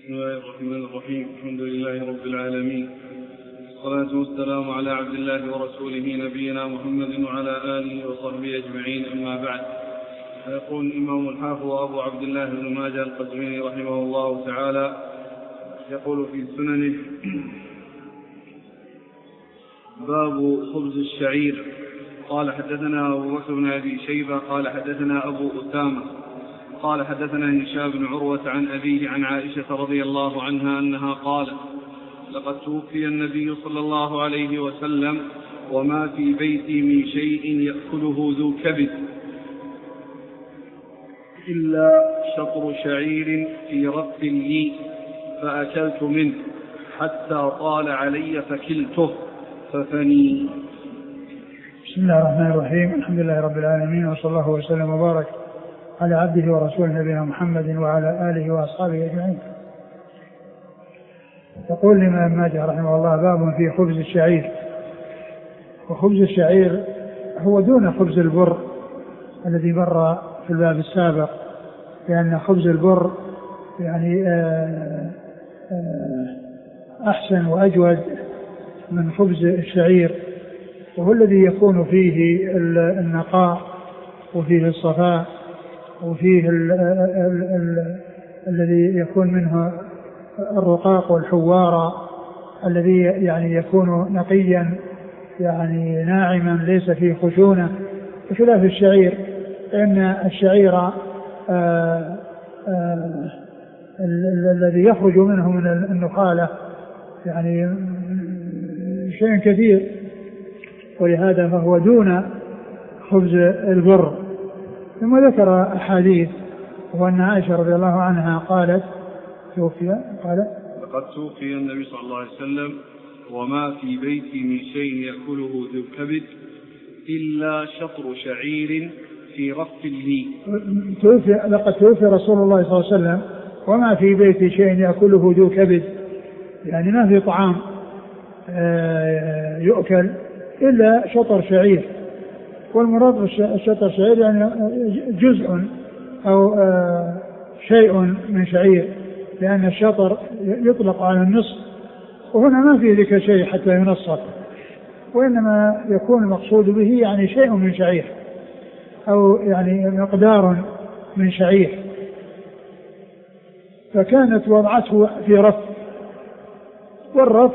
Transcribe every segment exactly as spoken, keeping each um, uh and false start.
بسم الله الرحمن الرحيم. الحمد لله رب العالمين، والصلاة والسلام على عبد الله ورسوله نبينا محمد وعلى آله وصحبه أجمعين، أما بعد. فيقول الإمام الحافظ أبو عبد الله بن ماجه القزويني رحمه الله تعالى يقول في سننه: باب خبز الشعير. قال حدثنا أبو بكر بن أبي شيبة قال حدثنا أبو أسامة قال حدثنا هشام بن عروة عن أبيه عن عائشة رضي الله عنها أنها قالت: لقد توفي النبي صلى الله عليه وسلم وما في بيتي من شيء يأكله ذو كبد إلا شطر شعير في رف لي فأكلت منه حتى طال علي فكلته ففني. بسم الله الرحمن الرحيم. الحمد لله رب العالمين، وصلى الله وسلم وبارك على عبده ورسوله نبينا محمد وعلى آله وأصحابه أجمعين. يقول الإمام ماجه رحمه الله: باب في خبز الشعير. وخبز الشعير هو دون خبز البر الذي مر في الباب السابق، لأن خبز البر يعني أحسن وأجود من خبز الشعير، وهو الذي يكون فيه النقاء وفيه الصفاء وفيه ال ال ال الذي يكون منه الرقاق والحوارة، الذي يعني يكون نقيا يعني ناعما ليس فيه خشونة، بخلاف الشعير، لأن الشعير آآ آآ الذي يخرج منه من النخالة يعني شيء كثير، ولهذا فهو دون خبز البر. ثم ذكر أحاديث، وأن عائشة رضي الله عنها قالت: توفي قال لقد توفي النبي صلى الله عليه وسلم وما في بيتي من شيء يأكله ذو كبد إلا شطر شعير في رف لي. توفي لقد توفي رسول الله صلى الله عليه وسلم وما في بيتي شيء يأكله ذو كبد، يعني ما في طعام يؤكل إلا شطر شعير. والمراد بالشطر شعير يعني جزء أو شيء من شعير، لأن الشطر يطلق على النصف، وهنا ما في ذلك شيء حتى ينصف، وإنما يكون المقصود به يعني شيء من شعير أو يعني مقدار من شعير. فكانت وضعته في رف، والرف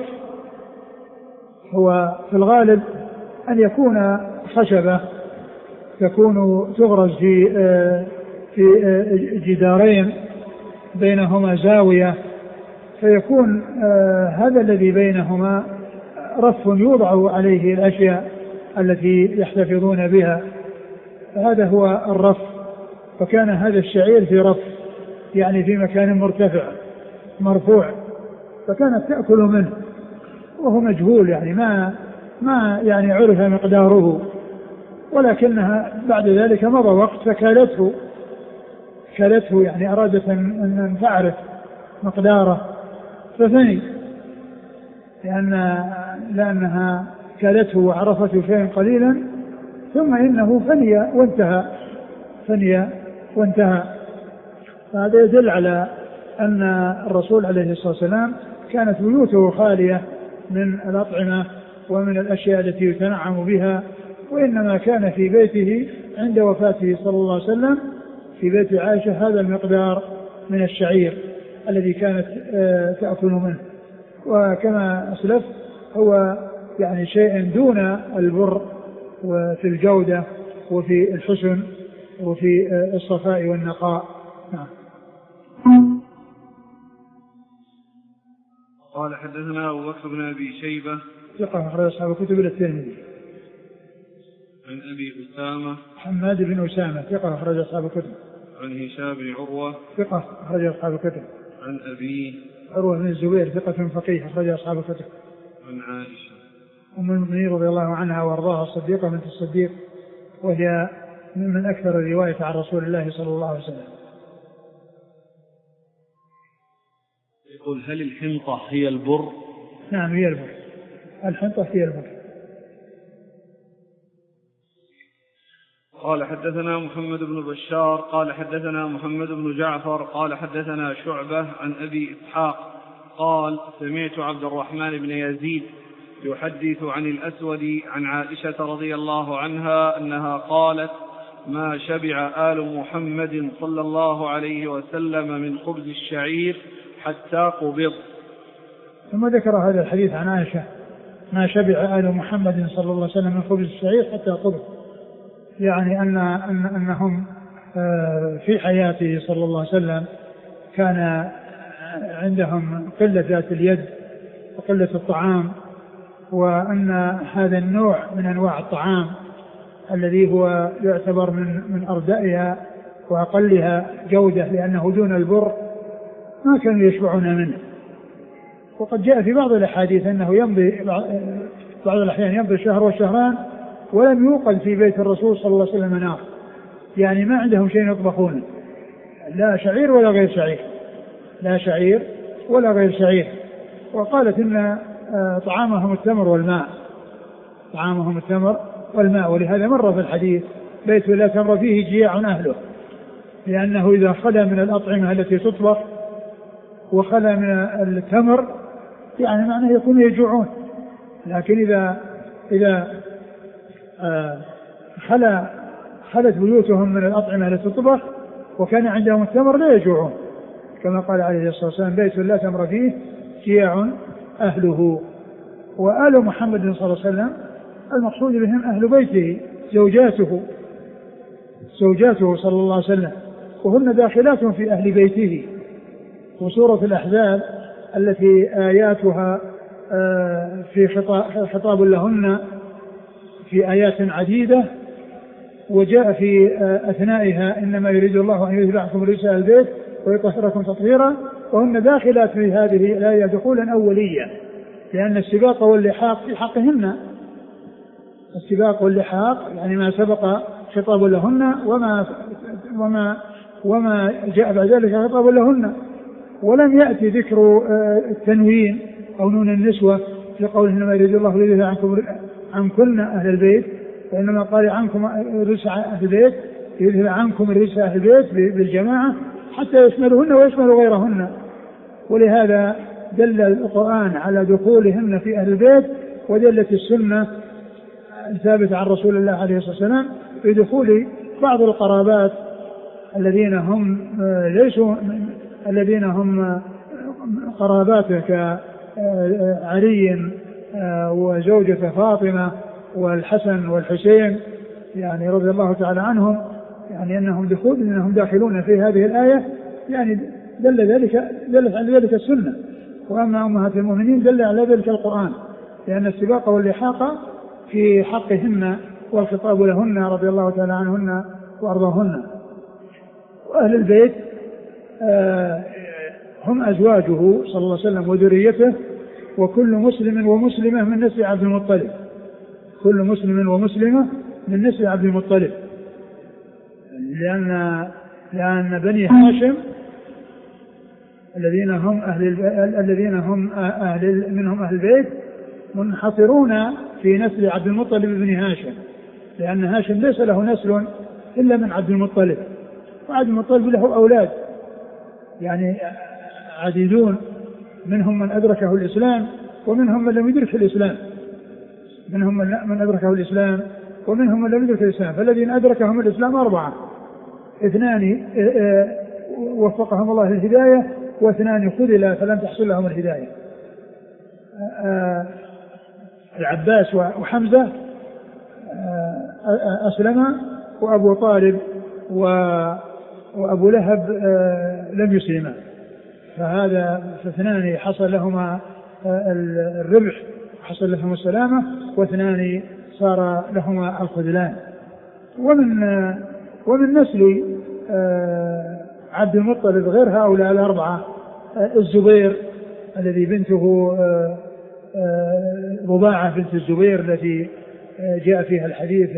هو في الغالب أن يكون خشبة تكون تغرز في في جدارين بينهما زاوية، فيكون هذا الذي بينهما رف يوضع عليه الأشياء التي يحتفظون بها، هذا هو الرف. فكان هذا الشعير في رف، يعني في مكان مرتفع مرفوع، فكانت تأكل منه وهو مجهول، يعني ما ما يعني عرف مقداره، ولكنها بعد ذلك مضى وقت فكالته كالته يعني أرادت أن تعرف مقداره ففني، لأن لأنها كالته وعرفته شيئا قليلا، ثم إنه فني وانتهى فني وانتهى. فهذا يدل على أن الرسول عليه الصلاة والسلام كانت بيوته خالية من الأطعمة ومن الأشياء التي يتنعم بها، وإنما كان في بيته عند وفاته صلى الله عليه وسلم في بيت عائشة هذا المقدار من الشعير الذي كانت تأكل منه. وكما أسلف هو يعني شيء دون البر وفي الجودة وفي الحسن وفي الصفاء والنقاء. نعم. قال حدثنا أبو بكر بن أبي شيبة ثقة أخرج أصحاب الكتب إلى الترمذي. عن أبي أسامة حماد بن أسامة ثقة أخرج أصحاب الكتب. عن هشام بن عروة ثقة أخرج أصحاب الكتب. عن أبيه عروة بن الزبير ثقة فقيه أخرج أصحاب الكتب. عن عائشة أم المؤمنين رضي الله عنها وأرضاها الصديقة بنت الصديق، وهي من أكثر الرواية عن رسول الله صلى الله عليه وسلم. يقول: هل الحنطة هي البر؟ نعم هي البر، الحنطة هي البر. قال حدثنا محمد بن بشار قال حدثنا محمد بن جعفر قال حدثنا شعبة عن أبي إسحاق قال سمعت عبد الرحمن بن يزيد يحدث عن الأسود عن عائشة رضي الله عنها أنها قالت ما شبع آل محمد صلى الله عليه وسلم من خبز الشعير حتى قبض. ثم ذكر هذا الحديث عن عائشة ما شبع آل محمد صلى الله عليه وسلم من خبز الشعير حتى قبض، يعني أن أن أنهم في حياته صلى الله عليه وسلم كان عندهم قلة ذات اليد وقلة الطعام، وأن هذا النوع من أنواع الطعام الذي هو يعتبر من من أردائها وأقلها جودة لأنه دون البر ما كانوا يشبعون منه. وقد جاء في بعض الأحاديث أنه يمضي بعض الأحيان يمضي شهر وشهران ولم يوقد في بيت الرسول صلى الله عليه وسلم نار، يعني ما عندهم شيء يطبخونه، لا شعير ولا غير شعير، لا شعير ولا غير شعير. وقالت إن طعامهم التمر والماء، طعامهم التمر والماء، ولهذا مر في الحديث بيت لا تمر فيه جياع أهله، لأنه إذا خلا من الأطعمة التي تطبخ وخلا من التمر يعني معناه يكونوا يجوعون، لكن إذا إذا خلا خلت بيوتهم من الأطعمة التي تطبخ وكان عندهم التمر لا يجوعون، كما قال عليه الصلاة والسلام بيت لا تمر فيه جياع أهله. وآل محمد صلى الله عليه وسلم المقصود بهم أهل بيته، زوجاته زوجاته صلى الله عليه وسلم، وهن داخلات في أهل بيته. وسورة الأحزاب التي آياتها في خطاب لهن في آيات عديدة، وجاء في أثنائها إنما يريد الله أن يذهب عنكم رجس أهل البيت ويطهركم تطهيرا، وهن داخلات في هذه الآية دخولا أوليا، لأن السباق واللحاق في حقهن، السباق واللحاق يعني ما سبق خطاب لهن وما وما وما جاء بعد ذلك خطاب لهن، ولم يأتي ذكر التنوين أو نون النسوة في قوله إنما يريد الله ليذهب عنكم عنكن أهل البيت، وإنما قال عنكم رجس أهل البيت يذهب عنكم رجس أهل البيت بالجماعة حتى يشملهن ويشمل غيرهن. ولهذا دل القرآن على دخولهن في أهل البيت، ودلت السنة الثابتة عن رسول الله عليه الصلاة والسلام في دخول بعض القرابات الذين هم ليسوا الذين هم قراباته كعلي وزوجة فاطمة والحسن والحسين يعني رضي الله تعالى عنهم، يعني أنهم دخول أنهم داخلون في هذه الآية، يعني دل ذلك دلت على ذلك السنة. وأما أمهات المؤمنين دل على ذلك القرآن، لأن السباق واللحاق في حقهن والخطاب لهن رضي الله تعالى عنهن وأرضاهن. وأهل البيت آه هم أزواجه صلى الله عليه وسلم وذريته، وكل مسلم ومسلمة من نسل عبد المطلب، كل مسلم ومسلمة من نسل عبد المطلب، لأن لأن بني هاشم الذين هم أهل الذين هم أهل منهم أهل البيت منحصرون في نسل عبد المطلب بن هاشم، لأن هاشم ليس له نسل إلا من عبد المطلب، وعبد المطلب له أولاد يعني عديدون، منهم من أدركه الإسلام ومنهم من لم يدرك الإسلام، منهم من أدركه الإسلام ومنهم من لم يدرك الإسلام. فالذين أدركهم الإسلام أربعة، اثنان وفقهم الله للهداية، واثنان خذلا فلم تحصل لهم الهداية، العباس وحمزة أسلم، وأبو طالب وأبو لهب لم يسلما، فهذا فاثنان حصل لهما الربح حصل لهم السلامة، واثنان صار لهما الخذلان. ومن ومن نسل عبد المطلب غير هؤلاء الأربعة الزبير الذي بنته رضاعة بنت الزبير التي جاء فيها الحديث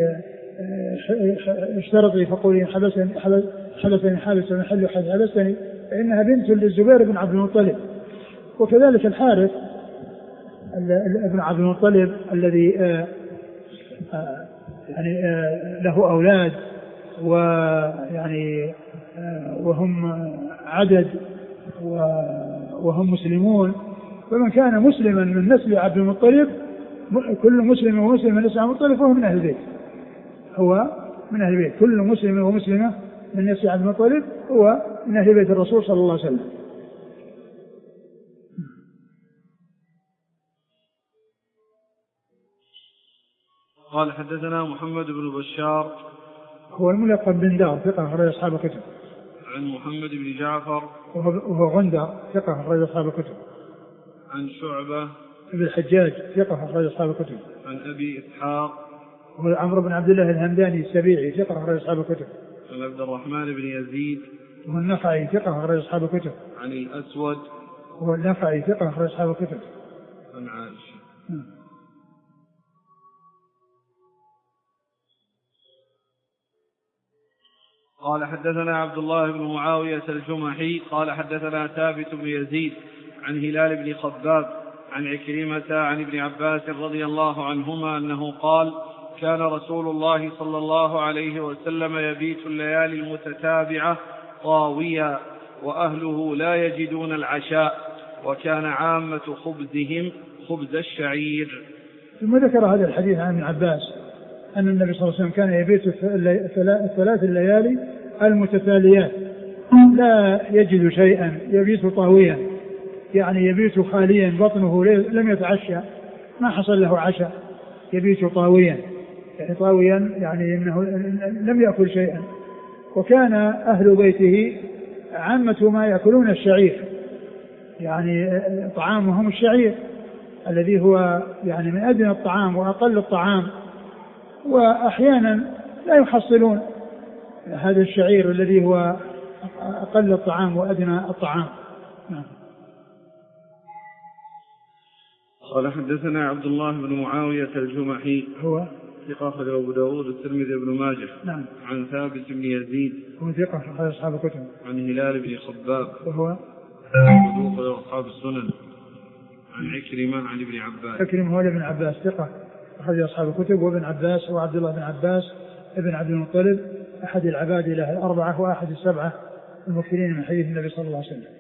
اشترطي فقولي حبسني حبسني حابس من حل حد حبسني، فإنها بنت للزبير بن عبد المطلب. وكذلك الحارث ابن عبد المطلب الذي يعني له أولاد ويعني وهم عدد وهم مسلمون، فمن كان مسلما من نسل عبد المطلب كل مسلم ومسلم من نسل عبد المطلب فهو من أهل البيت، هو من أهل البيت، كل مسلم ومسلمة من نسل عبد المطلب هو من أهل بيت الرسول صلى الله عليه وسلم. قال حدثنا محمد بن بشار هو الملقب بن دار ثقة أخرج أصحاب الكتب. عن محمد بن جعفر وهو غندر ثقة أخرج أصحاب الكتب. عن شعبة ابن الحجاج ثقة أخرج أصحاب الكتب. عن أبي إسحاق وهو عمرو بن عبد الله الهمداني السبيعي ثقة أخرج أصحاب الكتب. عن عبد الرحمن بن يزيد وهو النخعي ثقة أخرج أصحاب الكتب. عن الأسود وهو النخعي ثقة أخرج أصحاب الكتب. عن عائشة. قال حدثنا عبد الله بن معاوية الجمحي قال حدثنا ثابت بن يزيد عن هلال بن خباب عن عكرمة عن ابن عباس رضي الله عنهما أنه قال كان رسول الله صلى الله عليه وسلم يبيت الليالي المتتابعة طاويا وأهله لا يجدون العشاء وكان عامة خبزهم خبز الشعير. ثم ذكر هذا الحديث عن ابن عباس أن النبي صلى الله عليه وسلم كان يبيت الثلاث الليالي المتتاليات لا يجد شيئا، يبيت طاويا يعني يبيت خاليا بطنه لم يتعشى، ما حصل له عشاء، يبيت طاويا يعني طاويا يعني أنه لم يأكل شيئا. وكان أهل بيته عامة ما يأكلون الشعير، يعني طعامهم الشعير الذي هو يعني من أدنى الطعام وأقل الطعام، وأحيانا لا يحصلون هذا الشعير الذي هو أقل الطعام وأدنى الطعام. قال حدثنا عبد الله بن معاوية الجمحي هو ثقة أخرج أبو داود الترمذي بن ماجه. نعم. عن ثابت بن يزيد هو ثقة أخرج أصحاب الكتب. عن هلال بن خباب وهو صدوق أصحاب السنن. عن عكرمة عن ابن عباس. عكرمة هو ابن عباس ثقة أخرج أصحاب الكتب، وابن عباس هو عبد الله بن عباس ابن عبد المطلب أحد العباد له الأربعة وأحد السبعة المكثرين من حديث النبي صلى الله عليه وسلم.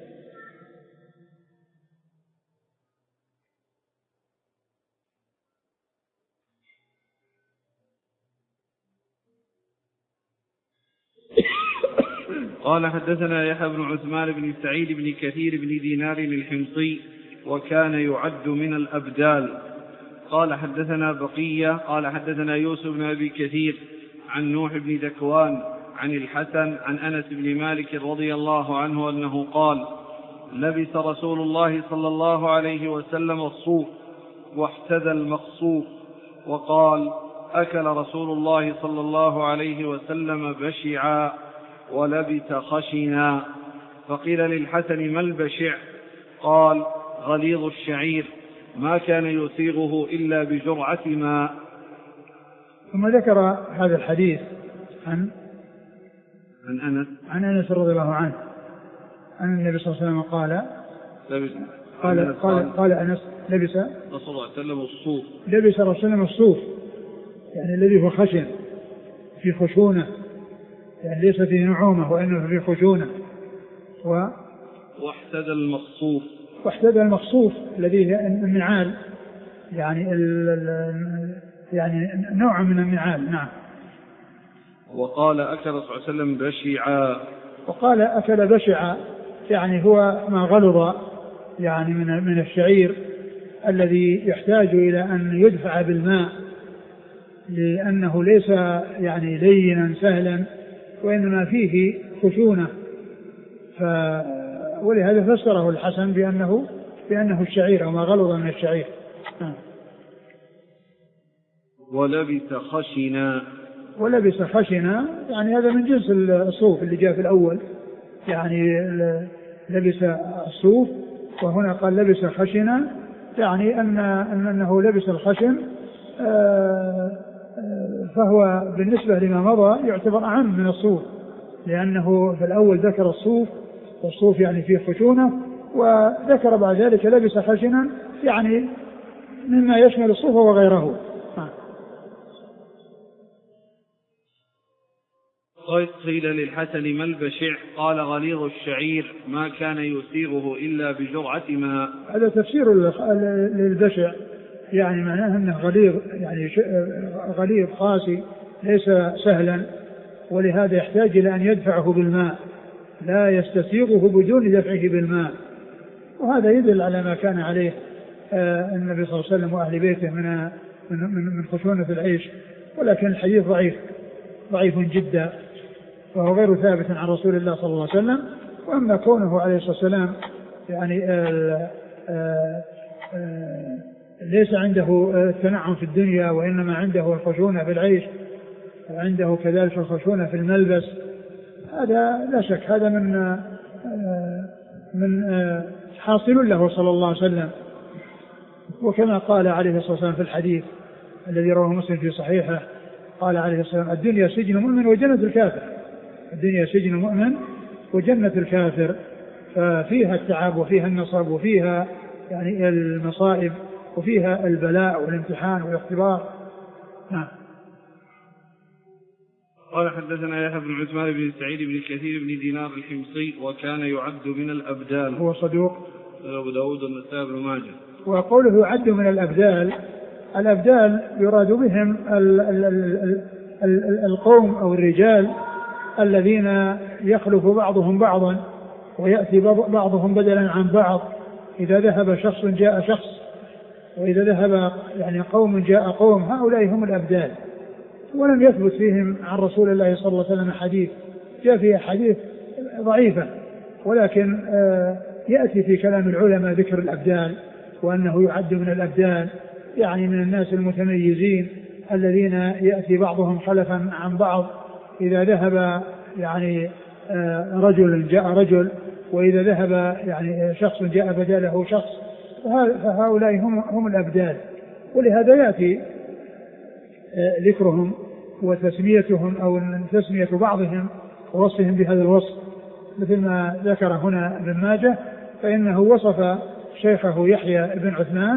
قال حدثنا يحيى بن عثمان بن سعيد بن كثير بن دينار الحمصي وكان يعد من الأبدال. قال حدثنا بقية قال حدثنا يوسف بن أبي كثير عن نوح بن ذكوان عن الحسن عن أنس بن مالك رضي الله عنه أنه قال لبس رسول الله صلى الله عليه وسلم الصوف واحتذى المقصوف وقال أكل رسول الله صلى الله عليه وسلم بشعا ولبس خشنا. فقيل للحسن ما البشع؟ قال غليظ الشعير ما كان يسيغه إلا بجرعة ماء. ثم ذكر هذا الحديث عن عن أنس عن أنس رضي الله عنه أن النبي صلى الله عليه وسلم قال لبس قال قال, قال أنس لبس رسول الله صلى الله عليه وسلم الصوف لبس رسول الله صلى الله عليه وسلم الصوف يعني الذي هو خشن في خشونة، يعني ليس فيه نعومة وإنه فيه خشونة. و واحتدى المقصوف واحتدى المقصوف الذي هي النعال يعني ال ال يعني نوع من النعال. نعم. وقال أكل صلى الله عليه وسلم بشعا وقال أكل بشعا يعني هو ما غلظ يعني من من الشعير الذي يحتاج إلى أن يدفع بالماء لأنه ليس يعني لينا سهلا وإنما فيه خشونة، ف ولهذا فسره الحسن بأنه بأنه الشعير أو ما غلظ من الشعير. ولبس خشنا ولبس خشنا يعني هذا من جنس الصوف اللي جاء في الأول، يعني لبس الصوف وهنا قال لبس خشنا يعني أن أنه لبس الخشن فهو بالنسبة لما مضى يعتبر أعم من الصوف، لأنه في الأول ذكر الصوف والصوف يعني فيه خشونة، وذكر بعد ذلك لبس خشنا يعني مما يشمل الصوف وغيره. قيل للحسن ما البشع؟ قال غليظ الشعير ما كان يسيغه إلا بجرعة ماء. هذا تفسير للبشع، يعني معناه أنه غليظ، يعني غليظ قاسي ليس سهلا، ولهذا يحتاج إلى أن يدفعه بالماء، لا يستسيغه بدون دفعه بالماء. وهذا يدل على ما كان عليه النبي صلى الله عليه وسلم وأهل بيته من من خشونة العيش، ولكن الحديث ضعيف ضعيف جدا، وهو غير ثابت عن رسول الله صلى الله عليه وسلم. وأما كونه عليه الصلاة والسلام يعني آآ آآ آآ ليس عنده التنعم في الدنيا، وإنما عنده الخشونة في العيش، وعنده كذلك الخشونة في الملبس، هذا لا شك هذا من من حاصل له صلى الله عليه وسلم. وكما قال عليه الصلاة والسلام في الحديث الذي رواه مسلم في صحيحه، قال عليه الصلاة والسلام الدنيا سجن مؤمن وجنة الكافر. الدنيا سجن مؤمن وجنة الكافر، ففيها التعب وفيها النصب وفيها يعني المصائب وفيها البلاء والامتحان والاختبار. نعم. قال حدثنا يحيى بن عثمان بن سعيد بن كثير بن دينار الحمصي وكان يعد من الأبدال، هو صدوق، أبو داود والنسائي بن ماجه. وقوله يعد من الأبدال، الأبدال يراد بهم ال ال ال ال القوم أو الرجال الذين يخلف بعضهم بعضا ويأتي بعضهم بدلا عن بعض. إذا ذهب شخص جاء شخص، وإذا ذهب يعني قوم جاء قوم، هؤلاء هم الأبدال. ولم يثبت فيهم عن رسول الله صلى الله عليه وسلم حديث، جاء فيه حديث ضعيفة، ولكن يأتي في كلام العلماء ذكر الأبدال، وأنه يعد من الأبدال يعني من الناس المتميزين الذين يأتي بعضهم خلفا عن بعض. إذا ذهب يعني رجل جاء رجل، وإذا ذهب يعني شخص جاء بداله شخص، فهؤلاء هم, هم الأبدال. ولهذا يأتي ذكرهم وتسميتهم أو تسمية بعضهم ووصفهم بهذا الوصف، مثل ما ذكر هنا ابن ماجه، فإنه وصف شيخه يحيى بن عثمان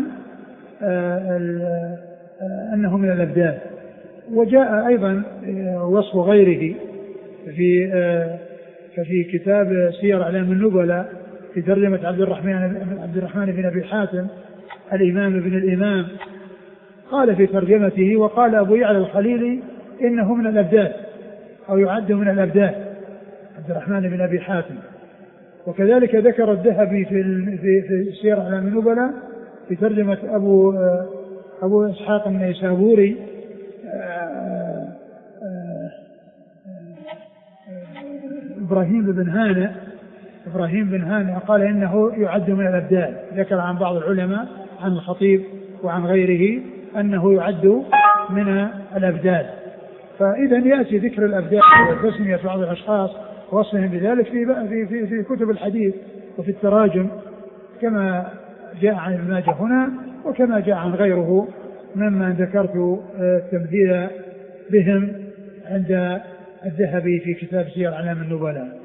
أنه من الأبدال. وجاء أيضا وصف غيره في ففي كتاب سير أعلام النبلاء في ترجمة عبد الرحمن عبد الرحمن بن أبي حاتم الإمام ابن الإمام، قال في ترجمته: وقال أبو يعلى الخليلي إنه من الأبدال أو يعد من الأبدال، عبد الرحمن بن أبي حاتم. وكذلك ذكر الذهبي في في في سير أعلام النبلاء في ترجمة أبو أبو إسحاق النيسابوري إبراهيم بن هانئ إبراهيم بن هانئ قال إنه يعد من الأبدال. ذكر عن بعض العلماء عن الخطيب وعن غيره أنه يعد من الأبدال. فإذا يأتي ذكر الأبدال وتسمية بعض الأشخاص ووصفهم بذلك في في في في كتب الحديث وفي التراجم، كما جاء عن ابن ماجه هنا، وكما جاء عن غيره ممن ذكرت التمثيل بهم عند الذهبي في كتاب سير أعلام النبلاء.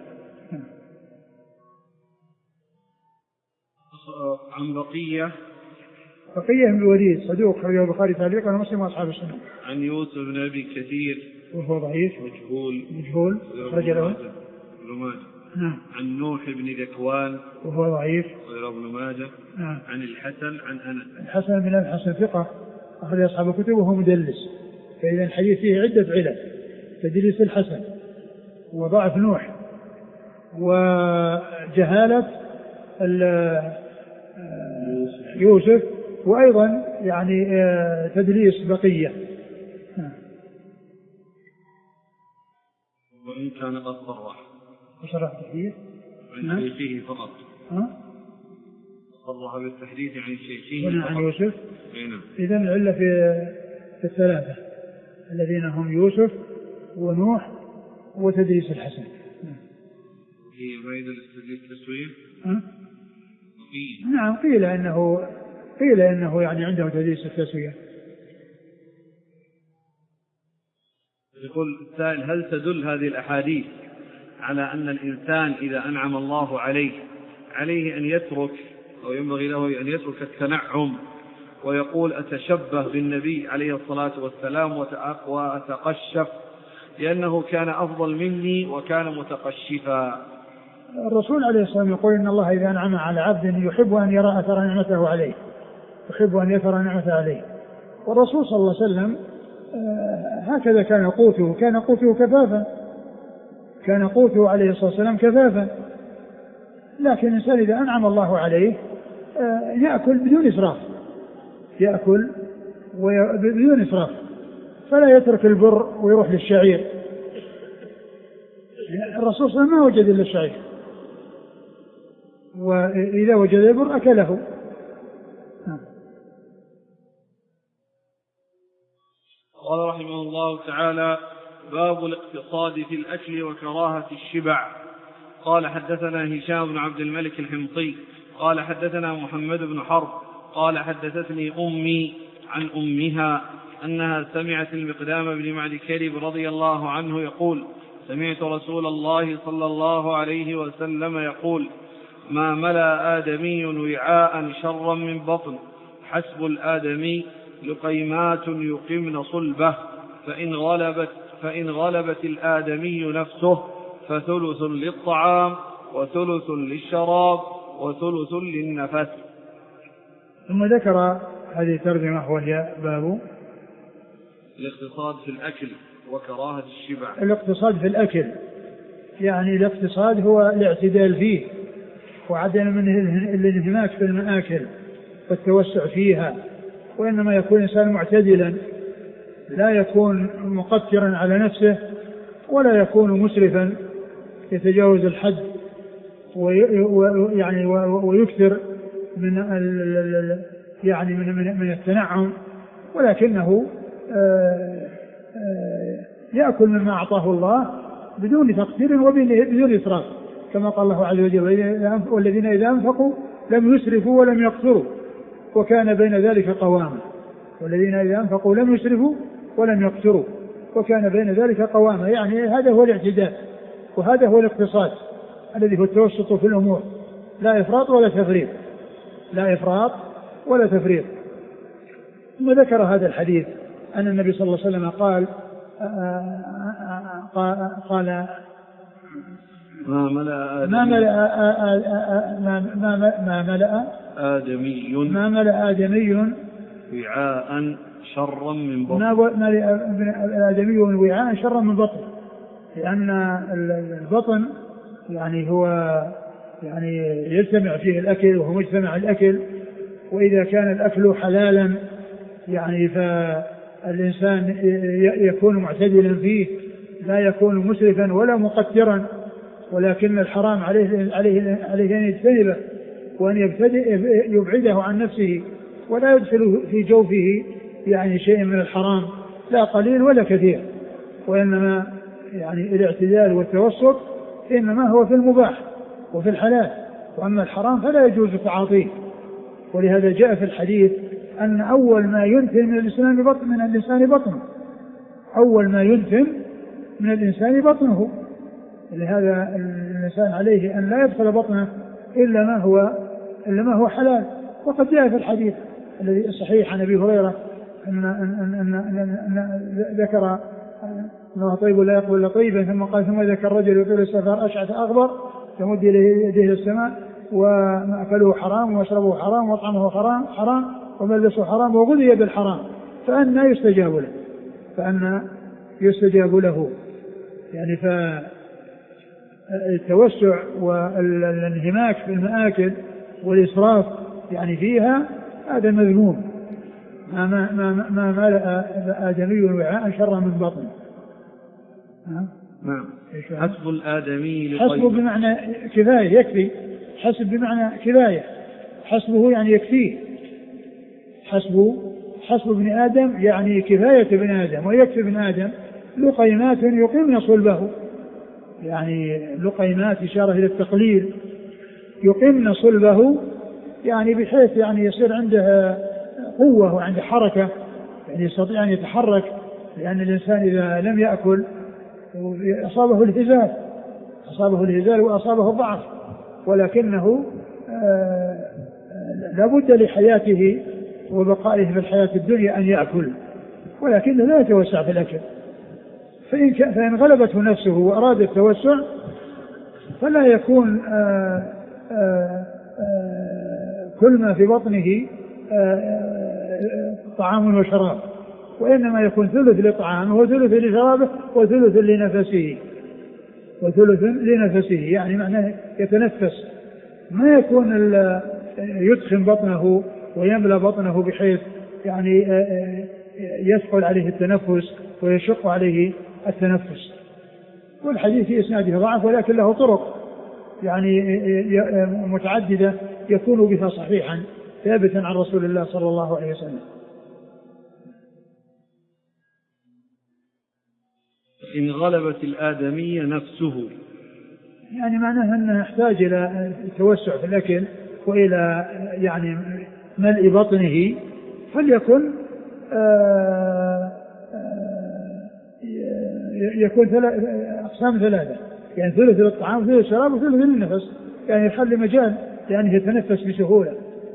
عن بقية بقية بن الوليد صدوق، خرجه البخاري تعليقا ومسلم واصحاب السنن. عن يوسف بن أبي كثير وهو ضعيف مجهول مجهول خرج له ابن ماجه. نعم. عن نوح بن ذكوان وهو ضعيف غير ابن ماجه. نعم. عن الحسن عن أنس. الحسن بن الحسن ثقة أخرج أصحاب الكتب وهو مدلس، فإذا الحديث فيه عدة علل: تدليس الحسن، وضعف نوح، وجهالة يوسف، وأيضا يعني تدليس بقية. وإن كان قد صرح وصرح التحديث عن شيخه فقط، صرح بالتحديث عن شيخه عن يوسف. نعم. إذن العلة في في الثلاثة الذين هم يوسف ونوح وتدليس الحسن. هي فائدة الاستدلال التسوية. نعم، قيل إنه قيل إنه يعني عنده تدليس التسوية. يقول السائل: هل تدل هذه الأحاديث على أن الإنسان إذا أنعم الله عليه عليه أن يترك، أو ينبغي له أن يترك التنعم ويقول أتشبه بالنبي عليه الصلاة والسلام وأتقشف لأنه كان أفضل مني وكان متقشفا. الرسول عليه الصلاة والسلام يقول إن الله إذا أنعم على عبد يحب أن يرى أثر نعمته عليه، يحب أن يثر نعمته عليه. والرسول صلى الله عليه وسلم هكذا كان قوته، كان قوته كفافا، كان قوته عليه الصلاة والسلام كفافا. لكن الإنسان إذا أنعم الله عليه يأكل بدون إسراف، يأكل بدون إسراف، فلا يترك البر ويروح للشعير. الرسول صلى الله عليه وسلم ما وجد إلا الشعير، وإذا وجد البر أكله. قال رحمه الله تعالى: باب الاقتصاد في الأكل وكراهة الشبع. قال حدثنا هشام بن عبد الملك الحمصي قال حدثنا محمد بن حرب قال حدثتني أمي عن أمها أنها سمعت المقدام بن معد كرب رضي الله عنه يقول: سمعت رسول الله صلى الله عليه وسلم يقول: ما ملأ آدمي وعاء شرا من بطن، حسب الآدمي لقيمات يقمن صلبه، فإن غلبت, فإن غلبت الآدمي نفسه فثلث للطعام وثلث للشراب وثلث للنفس. ثم ذكر هذه الترجمة وهي باب الاقتصاد في الأكل وكراهة الشبع. الاقتصاد في الأكل يعني الاقتصاد هو الاعتدال فيه وعدم من الانهماك في المآكل والتوسع فيها، وإنما يكون الإنسان معتدلا، لا يكون مقترا على نفسه ولا يكون مسرفا يتجاوز الحد ويعني ويكثر من يعني من من التنعم، ولكنه يأكل مما أعطاه الله بدون تقصير وبدون إسراف، كما قال الله عز وجل: والذين إذا أنفقوا لم يسرفوا ولم يقتروا وكان بين ذلك قواما. والذين إذا أنفقوا لم يسرفوا ولم يقتروا وكان بين ذلك قواما، يعني هذا هو الاعتدال، وهذا هو الاقتصاد الذي هو التوسط في الأمور، لا إفراط ولا تفريط، لا إفراط ولا تفريط. ثم ذكر هذا الحديث أن النبي صلى الله عليه وسلم قال قال ما ملأ ما ملأ ما ملأ آدمي ما ملأ آدمي وعاء شرا من بطن، ما ملأ آدمي وعاء شرا من بطن، لأن البطن يعني هو يعني يجتمع فيه الأكل وهو مجتمع الأكل، وإذا كان الأكل حلالا يعني فالإنسان يكون معتدلا فيه، لا يكون مسرفا ولا مقترا، ولكن الحرام عليه عليه عليه أن يجتنبه وأن يبتدئ يبعده عن نفسه ولا يدخل في جوفه يعني شيء من الحرام، لا قليل ولا كثير، وإنما يعني الاعتدال والتوسط إنما هو في المباح وفي الحلال، وأما الحرام فلا يجوز تعاطيه. ولهذا جاء في الحديث أن أول ما ينتن من الإنسان بطن من الإنسان بطنه، أول ما ينتن من الإنسان بطنه، لهذا الإنسان عليه أن لا يدخل بطنه إلا ما هو إلا ما هو حلال. وقد جاء في الحديث الذي الصحيح عن أبي هريرة أن, أن, أن, أن, أن ذكر أنه طيب لا يقبل طيبا، ثم قال: ثم ذكر الرجل يطيل السفر أشعث أغبر يمد يديه السماء ومأكله حرام ومشربه حرام وطعمه حرام حرام وملبسه حرام وغذي بالحرام، فأنا يستجاب له فأنا يستجاب له يعني فالتوسع والانهماك في المآكل والإسراف يعني فيها هذا مذموم. ما ما ما ملأ آدمي وعاء شرا من بطن. نعم. حسب الآدمي حسب بمعنى كفاية، يكفي. حسب بمعنى كفاية، حسبه يعني يكفيه، حسب حسب ابن آدم يعني كفاية ابن آدم، ويكفي ابن آدم لقيمات يقمن صلبه، يعني لقيمات إشارة إلى التقليل، يقمن صلبه يعني بحيث يعني يصير عنده قوة وعنده حركة، يعني يستطيع أن يتحرك، لأن الإنسان إذا لم يأكل أصابه الهزال أصابه الهزال وأصابه الضعف، ولكنه لابد لحياته وبقائه في الحياة الدنيا أن يأكل، ولكنه لا يتوسع في الأكل، فإن, فإن غلبته نفسه وأراد التوسع فلا يكون آآ آآ آآ كل ما في بطنه طعام وشراب، وإنما يكون ثلث لطعامه وثلث لشرابه وثلث لنفسه وثلث لنفسه يعني معناه يتنفس، ما يكون يدخن بطنه ويملأ بطنه بحيث يعني يثقل عليه التنفس ويشق عليه التنفس. والحديث في إسناده ضعف ولكن له طرق يعني متعددة يكون بها صحيحا ثابتا عن رسول الله صلى الله عليه وسلم. إن غلبت الآدمية نفسه يعني معناه أنه يحتاج إلى التوسع في الأكل وإلى يعني ملء بطنه، فليكن آآ آآ يكون ثلاث أقسام ثلاثة، يعني ثلث للطعام وثلث للشراب وثلث للنفس، يعني يخلي مجال يعني يتنفس بسهولة.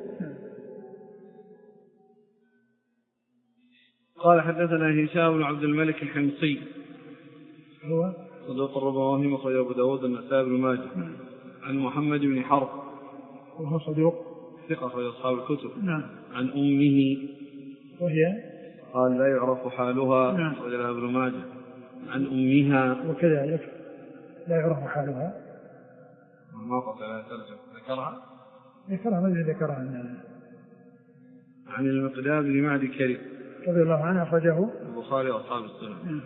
قال حدثنا هشام بن عبد الملك الحمصي هو صدوق الربواني وخرج أبو داود النسائي بن ماجه عن محمد بن حرب وهو صدوق ثقة أخرج أصحاب الكتب. نعم. عن أمه وهي قال لا يعرف حالها نعم. أخرج ابن ماجه. عن أمها وكذلك لا يعرف حالها ما قتل ترجم ذكرها ذكرها ما ذكرها. عن المقداد بن معد كريم رضي الله عنه أخرجه البخاري وأصحاب السنن.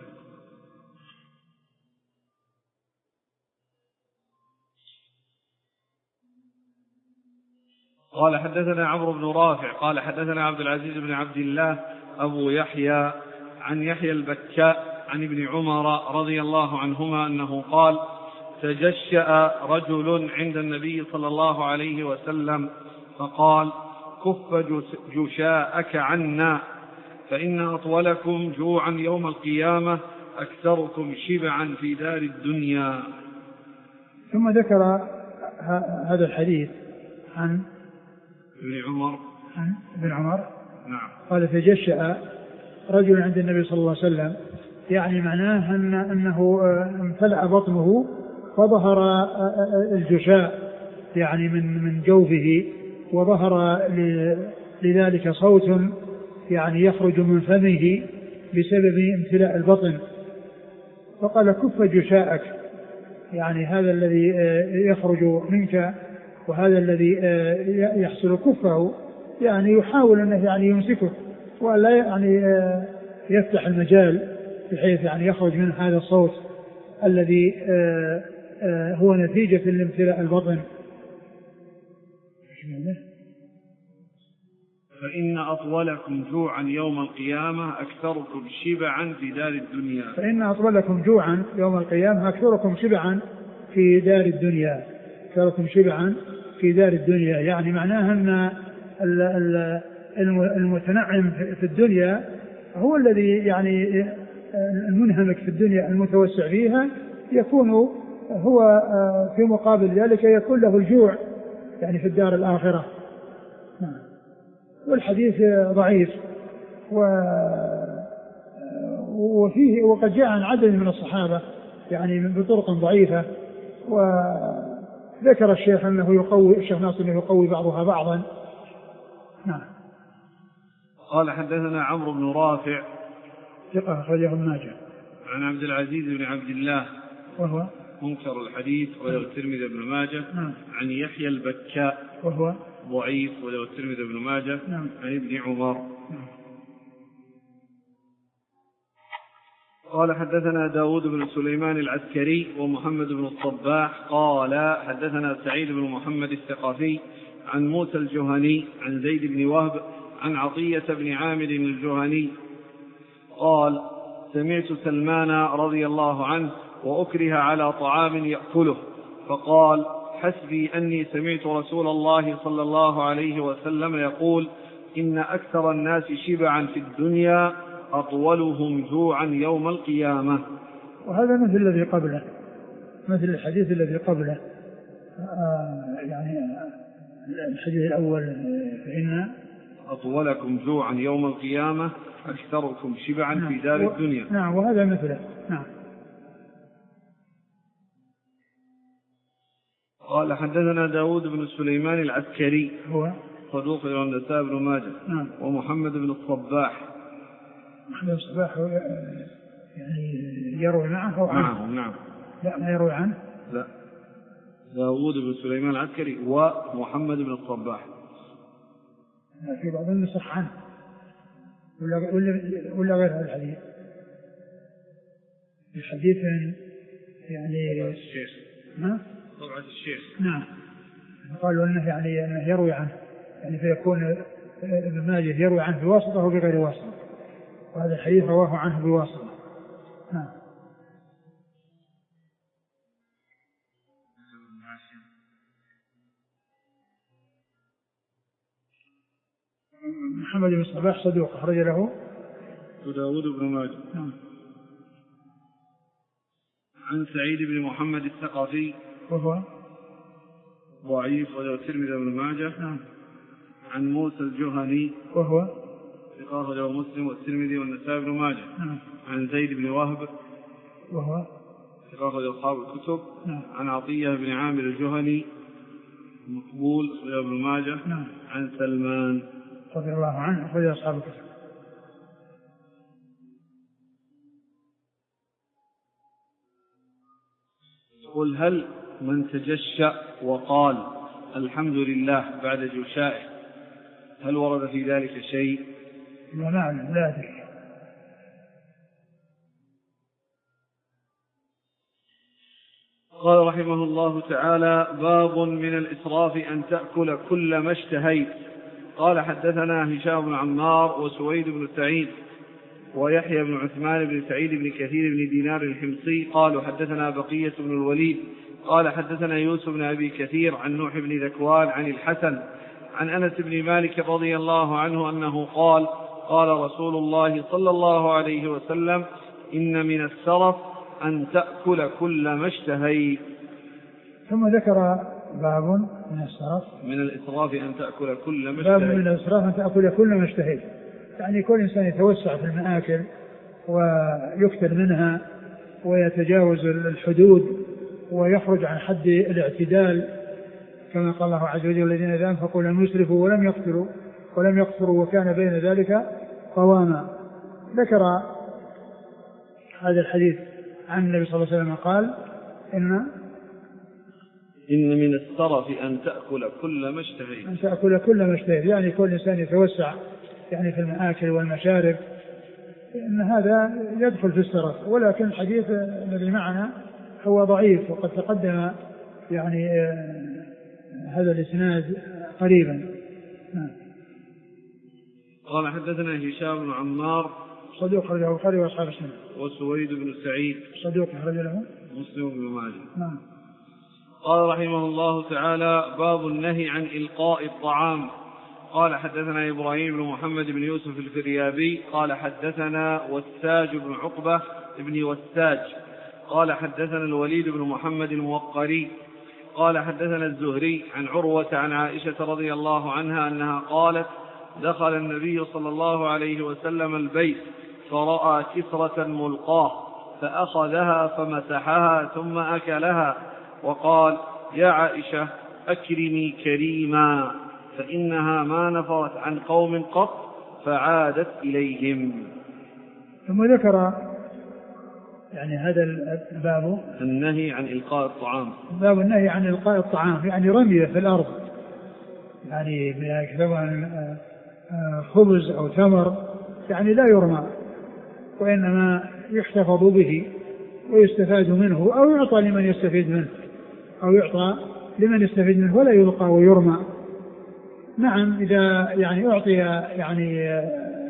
قال حدثنا عمرو بن رافع قال حدثنا عبد العزيز بن عبد الله أبو يحيى عن يحيى البكاء عن ابن عمر رضي الله عنهما أنه قال تجشأ رجل عند النبي صلى الله عليه وسلم فقال كف جشاءك عنا فإن أطولكم جوعا يوم القيامة أكثركم شبعا في دار الدنيا. ثم ذكر هذا الحديث عن ابن عمر عن ابن عمر نعم. قال تجشأ رجل عند النبي صلى الله عليه وسلم، يعني معناه أن أنه امتلأ بطنه فظهر الجشاء يعني من من جوفه، وظهر لذلك صوت يعني يخرج من فمه بسبب امتلاء البطن، فقال كف جشاءك، يعني هذا الذي يخرج منك وهذا الذي يحصل كفه، يعني يحاول أنه يعني يمسكه ولا يعني يفتح المجال بحيث يعني يخرج من هذا الصوت الذي هو نتيجة لامتلاء البطن. فإن أطولكم جوعا يوم القيامة أكثركم شبعا في دار الدنيا. فإن أطولكم جوعا يوم القيامة أكثركم شبعا في دار الدنيا أكثركم شبعا في دار الدنيا، يعني معناها أن المتنعم في الدنيا هو الذي يعني المنهمك في الدنيا المتوسع فيها يكون هو في مقابل ذلك يكون له الجوع يعني في الدار الآخرة. والحديث ضعيف وفيه وقد جاء عن عدد من الصحابة يعني بطرق ضعيفة، وذكر الشيخ أنه يقوي الشيخ ناصر أنه يقوي بعضها بعضا. نعم. قال حدثنا عمرو بن رافع ثقة أخرجه ابن ماجه عن عبد العزيز بن عبد الله وهو منكر الحديث وله الترمذي بن ماجه. نعم. عن يحيى البكاء وهو ضعيف وله الترمذي بن ماجه. نعم. عن ابن عمر. نعم. قال حدثنا داود بن سليمان العسكري ومحمد بن الصباح قال حدثنا سعيد بن محمد الثقفي عن موسى الجهني عن زيد بن وهب عن عطية بن عامر الجهني قال سمعت سلمان رضي الله عنه وأكره على طعام يأكله فقال حسبي أني سمعت رسول الله صلى الله عليه وسلم يقول إن أكثر الناس شبعا في الدنيا أطولهم جوعا يوم القيامة. وهذا مثل الذي قبله مثل الحديث الذي قبله آه يعني الحديث الأول فإن أطولكم جوعا يوم القيامة أكثركم شبعا نعم. في دار الدنيا. نعم. وهذا مثله. نعم. قال حدثنا داود بن سليمان العسكري هو صدوق النسائي بن ماجه. نعم. ومحمد بن الصباح. محمد الصباح يعني يروي معه أو عنه؟ معه نعم. لا ما يروي عنه. لا داود بن سليمان العسكري ومحمد بن الصباح. في بعض النسخ عنه ولا ولا ولا غير هذا الحديث. الحديث يعني الشيخ. ها؟ طبعة الشيخ. نعم. قالوا انه يعني انه يروي عنه يعني فيكون ابن ماجه يروي عنه بواسطة وبغير واسطة، وهذا الحديث رواه عنه بواسطة. نعم. محمد بن الصباح صدوق أخرج له داود بن ماجه. نعم. عن سعيد بن محمد الثقفي وهو ضعيف وله الترمذي بن ماجه. نعم. عن موسى الجهني وهو ثقة له مسلم والترمذي والنسائي بن ماجه. نعم. عن زيد بن وهب وهو ثقة له أصحاب الكتب. نعم. عن عطية بن عامر الجهني مقبول له ابن ماجه. نعم. عن سلمان رضي الله عنه أخرج أصحاب الكتب. قل هل من تجشأ وقال الحمد لله بعد جشائه هل ورد في ذلك شيء؟ لا نعلم لا أدري. قال رحمه الله تعالى باب من الإسراف أن تأكل كل ما اشتهيت. قال حدثنا هشام بن عمار وسويد بن سعيد ويحيى بن عثمان بن سعيد بن كثير بن دينار الحمصي قالوا حدثنا بقية بن الوليد قال حدثنا يوسف بن أبي كثير عن نوح بن ذكوان عن الحسن عن أنس بن مالك رضي الله عنه أنه قال قال رسول الله صلى الله عليه وسلم إن من السرف أن تأكل كل ما اشتهيت. ثم ذكر باب من السرف من الإسراف أن تأكل كل ما باب اشتهيت. من الإسراف أن تأكل كل ما اشتهيت، يعني كل إنسان يتوسع في المآكل ويكثر منها ويتجاوز الحدود ويخرج عن حد الاعتدال كما قال الله عز وجل الذين إذا أنفقوا لم يسرفوا ولم يقتروا ولم يقتروا وكان بين ذلك قواما. ذكر هذا الحديث عن النبي صلى الله عليه وسلم قال إن إن من السرف أن تأكل كل ما اشتهيت. أن تأكل كل ما اشتهيت، يعني كل إنسان يتوسع يعني في المآكل والمشارب، إن هذا يدخل في السرف. ولكن الحديث الذي معنا هو ضعيف وقد تقدم يعني هذا الإسناد قريبا. قال حدثنا هشام بن عمار صدوق أخرج له البخاري وأصحاب السنن. وسويد بن سعيد صدوق أخرج له مسلم بن ماجه. نعم. قال رحمه الله تعالى باب النهي عن إلقاء الطعام. قال حدثنا إبراهيم بن محمد بن يوسف الفريابي قال حدثنا وساج بن عقبة بن وساج قال حدثنا الوليد بن محمد الموقري قال حدثنا الزهري عن عروة عن عائشة رضي الله عنها أنها قالت دخل النبي صلى الله عليه وسلم البيت فرأى كسرة ملقاه فأخذها فمسحها ثم أكلها وقال يا عائشة أكرمي كريما فإنها ما نفرت عن قوم قط فعادت إليهم. ثم ذكر يعني هذا الباب النهي عن إلقاء الطعام. باب النهي عن إلقاء الطعام يعني رميه في الأرض، يعني سواء خبز أو تمر يعني لا يرمى وإنما يحتفظ به ويستفاد منه أو يعطى لمن يستفيد منه أو يعطى لمن يستفيد منه ولا يلقى ويرمى. نعم إذا يعني أعطي يعني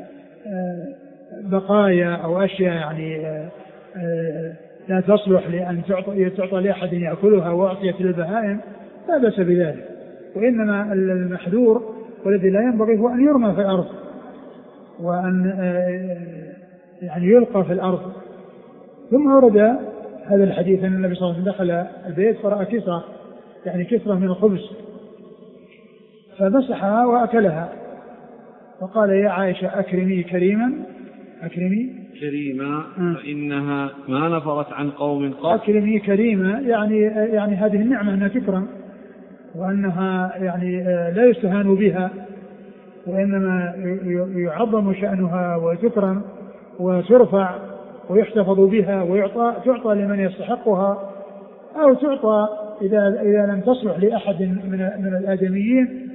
بقايا أو أشياء يعني لا تصلح لأن تعطى, تعطى لأحد يأكلها وأعطيت للبهائم لا بأس بذلك، وإنما المحذور والذي لا ينبغي هو أن يرمى في الأرض وأن يعني يلقى في الأرض. ثم ورد هذا الحديث أن النبي صلى الله عليه وسلم دخل البيت فرأى كسرة يعني كسرة من الخبز فمسحها وأكلها وقال يا عائشة أكرمي كريما أكرمي كريما فإنها ما نفرت عن قوم قط. أكرمي كريما يعني يعني هذه النعمة أنها تكرم وأنها يعني لا يستهان بها، وإنما يعظم شأنها وتكرم وترفع ويحتفظ بها ويعطى تعطى لمن يستحقها، أو تعطى إذا إذا لم تصلح لأحد من من الآدميين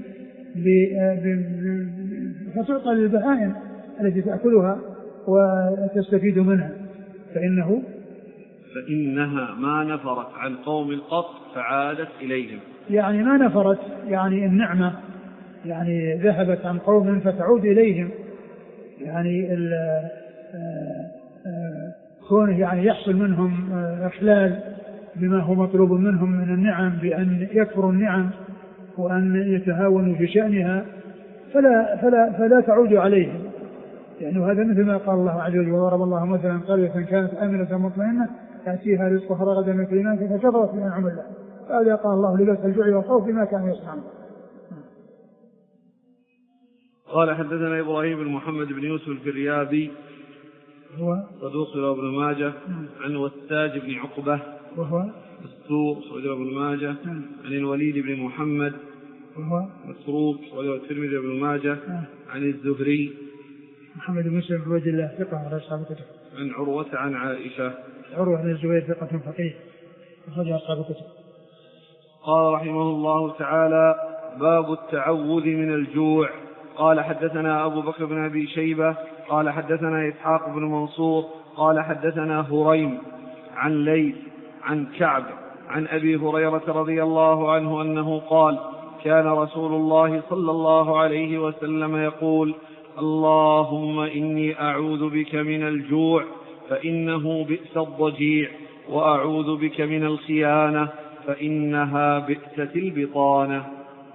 فتعطى للبهائم التي تأكلها وتستفيد منها. فإنه فإنها ما نفرت عن قوم قط فعادت إليهم، يعني ما نفرت يعني النعمة يعني ذهبت عن قوم فتعود إليهم، يعني كونه يعني يحصل منهم إخلال بما هو مطلوب منهم من النعم بأن يكفروا النعم وأن يتهاونوا في شأنها فلا, فلا, فلا تعود عليهم. يعني هذا مثل ما قال الله عز وجل: وضرب الله مثلا قرية كانت آمنة مطمئنة يأتيها رزقها رغدا من كل مكان فكفرت بأنعم الله فهذا قال الله لباس الجوع والخوف بما كانوا يصنعون. قال حدثنا إبراهيم بن محمد بن يوسف الفريابي هو صدوق رواه ابن ماجه عن وساج بن عقبة وهو مسروق رواه ابن ماجه عن الوليد بن محمد وهو مسروق رواه الترمذي وابن ماجه عن الزهري محمد بن مسلم بن عبد الله ثقة من أصحاب الكتب عن عروة عن عائشة عروة بن الزبير ثقة فقيه أخرج أصحاب الكتب. قال رحمه الله تعالى: باب التعوذ من الجوع. قال حدثنا أبو بكر بن أبي شيبة قال حدثنا إسحاق بن منصور قال حدثنا هريم عن ليث عن كعب عن أبي هريرة رضي الله عنه أنه قال: كان رسول الله صلى الله عليه وسلم يقول: اللهم إني أعوذ بك من الجوع فإنه بئس الضجيع، وأعوذ بك من الخيانة فإنها بئست البطانة.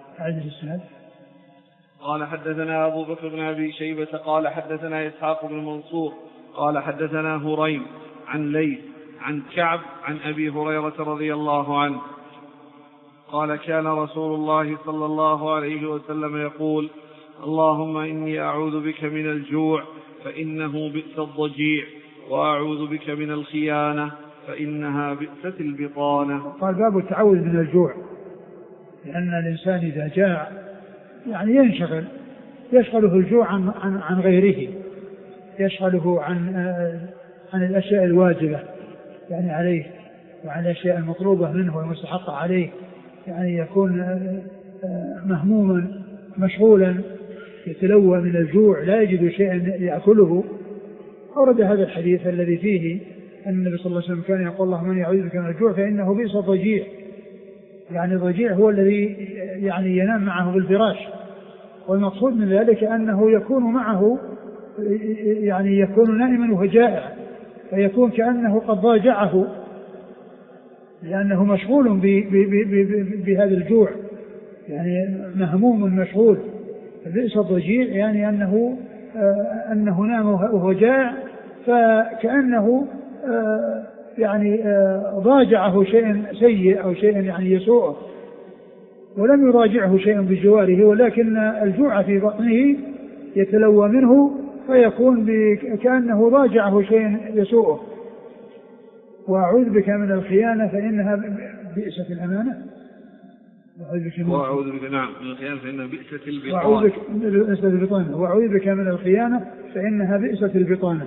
قال حدثنا أبو بكر بن أبي شيبة قال حدثنا إسحاق بن منصور قال حدثنا هريم عن ليث عن كعب عن أبي هريرة رضي الله عنه قال: كان رسول الله صلى الله عليه وسلم يقول: اللهم إني أعوذ بك من الجوع فإنه بئس الضجيع، وأعوذ بك من الخيانة فإنها بئست البطانة. قال: باب التعوذ من الجوع، لأن الإنسان إذا جاع يعني ينشغل يشغله الجوع عن, عن, عن غيره، يشغله عن, عن الأشياء الواجبة يعني عليه وعن الأشياء المطلوبة منه والمستحقة عليه، يعني يكون مهموما مشغولا يتلوى من الجوع لا يجد شيئا يأكله. أورد هذا الحديث الذي فيه أن النبي صلى الله عليه وسلم كان يقول: اللهم إني أعوذ بك من الجوع فإنه بئس الضجيع. يعني الضجيع هو الذي يعني ينام معه بالفراش، والمقصود من ذلك أنه يكون معه يعني يكون نائما وهو جائع فيكون كأنه قد ضاجعه لأنه مشغول بهذا الجوع، يعني مهموم مشغول. بئس الضجيع يعني أنه أنه نام وهو جائع فكأنه يعني ضاجعه شيء سيء أو شيء يعني يسوءه، ولم يراجعه شيء بجواره، ولكن الجوع في بطنه يتلوى منه فيكون كأنه ضاجعه شيء يسوءه. وأعوذ بك من الخيانة فإنها بئست الأمانة. وأعوذ بك نعم من الخيانة فإنها بئست البطانة. وأعوذ بك من الخيانة فإنها بئست البطانة.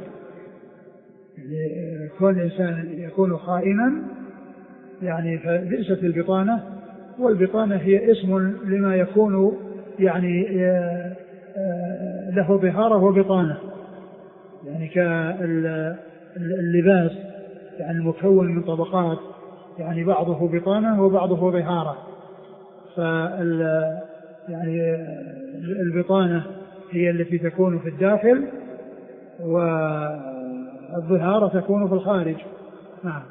يعني كون الإنسان يكون خائنا يعني فبئست البطانة، والبطانة هي اسم لما يكون يعني له ظهارة وبطانة، يعني كاللباس يعني المكون من طبقات، يعني بعضه بطانة وبعضه ظهارة. فال يعني البطانة هي التي تكون في الداخل والظهارة تكون في الخارج. نعم.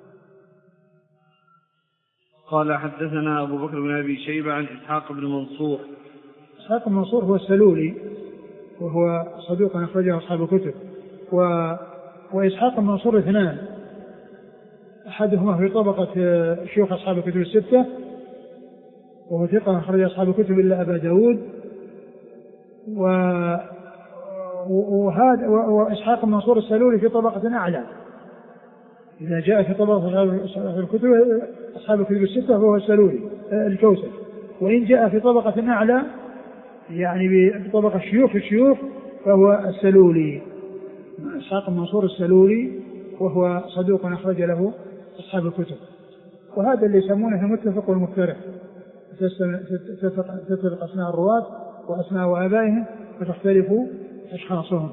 قال حدثنا أبو بكر بن أبي شيبة عن إسحاق بن منصور. إسحاق بن منصور هو السلولي وهو صدوق أخرجه أصحاب الكتب. و... وإسحاق بن منصور اثنان، أحدهما في طبقة شيوخ أصحاب الكتب الستة وهو ثقة أخرج أصحاب الكتب إلا أبا داود. و... وهذا وإسحاق بن منصور السلولي في طبقة أعلى، إذا جاء في طبقة أصحاب الكتب أصحاب الكتب الستة فهو السلولي الكوسج وإن جاء في طبقة أعلى يعني بطبقة شيوخ الشيوخ فهو السلولي إسحاق المنصور السلولي، وهو صدوق أخرج له أصحاب الكتب. وهذا اللي يسمونه المتفق والمفترق، تتفق أسماء الرواة وأسماء آبائهم وتختلف أشخاصهم.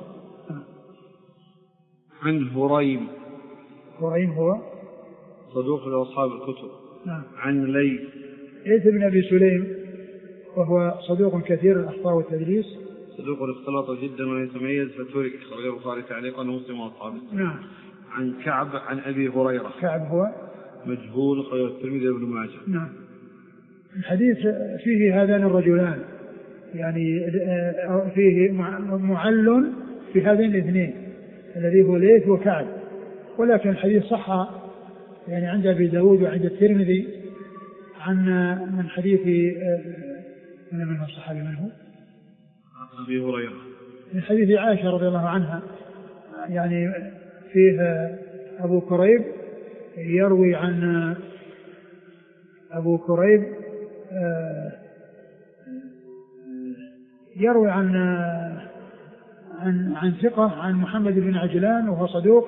عن هريم. هريم هو صدوق لأصحاب الكتب. نعم. عن ليث. ليث بن أبي سليم وهو صدوق كثير الأخطاء والتدليس، صدوق اختلط جدا ويتميز فترك، خرج البخاري تعليقا ومسلم واصحابه. نعم. عن كعب عن ابي هريره. كعب هو مجهول، خرج الترمذي وابن ماجه. نعم. الحديث فيه هذان الرجلان، يعني فيه معل في هذين الاثنين الذي هو ليث وكعب، ولكن الحديث صح يعني عند ابي داود وعند الترمذي عن من حديث من من الصحابي من هو؟ أبي هريرة، من حديث عائشة رضي الله عنها، يعني فيه أبو كريب يروي عن أبو كريب يروي عن عن عن ثقة عن محمد بن عجلان وهو صدوق،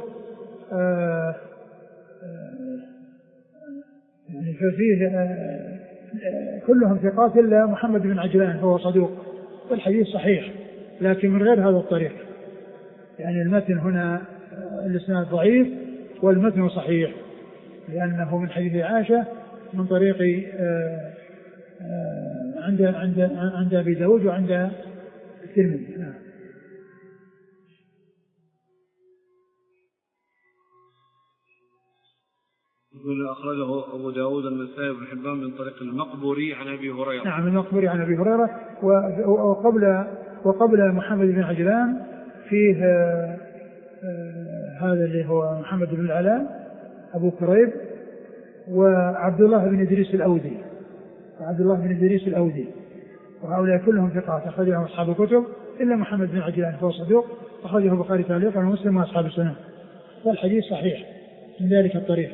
يعني ففيه كلهم ثقات إلا محمد بن عجلان فهو صدوق، والحديث صحيح لكن من غير هذا الطريق، يعني المتن هنا الإسناد ضعيف والمتن صحيح لأنه من حديث عائشة من طريق عند عند عند أبي داود وعند الترمذي. نعم. يقول أخرجه أبو داود النسائي بن حبان من طريق المقبوري عن أبي هريرة. نعم المقبوري عن أبي هريرة. وقبل وقبل محمد بن عجلان فيه هذا اللي هو محمد بن العلاء أبو كريب وعبد الله بن إدريس الأودي وعبد الله بن إدريس الأودي وهؤلاء كلهم ثقات أخرجهم أصحاب الكتب إلا محمد بن عجلان فهو صدوق أخرجه البخاري تعليقا ومسلم وأصحاب السنن، والحديث صحيح من ذلك الطريق.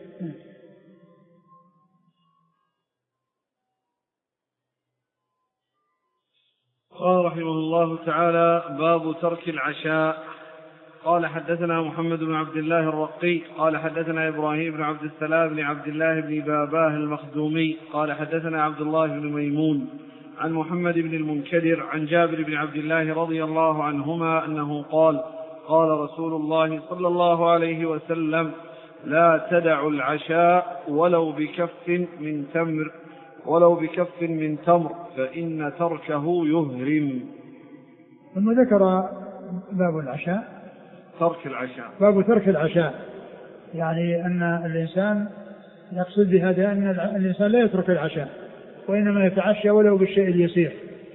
قال رحمه الله تعالى: باب ترك العشاء. قال حدثنا محمد بن عبد الله الرقي قال حدثنا إبراهيم بن عبد السلام بن عبد الله بن باباه المخزومي قال حدثنا عبد الله بن ميمون عن محمد بن المنكدر عن جابر بن عبد الله رضي الله عنهما أنه قال: قال رسول الله صلى الله عليه وسلم: لا تدعوا العشاء ولو بكف من تمر ولو بكف من تمر فإن تركه يهرم. ثم ذكر باب العشاء، ترك العشاء، باب ترك العشاء، يعني أن الإنسان يقصد بهذا أن الإنسان لا يترك العشاء وإنما يتعشى ولو بالشيء اليسير،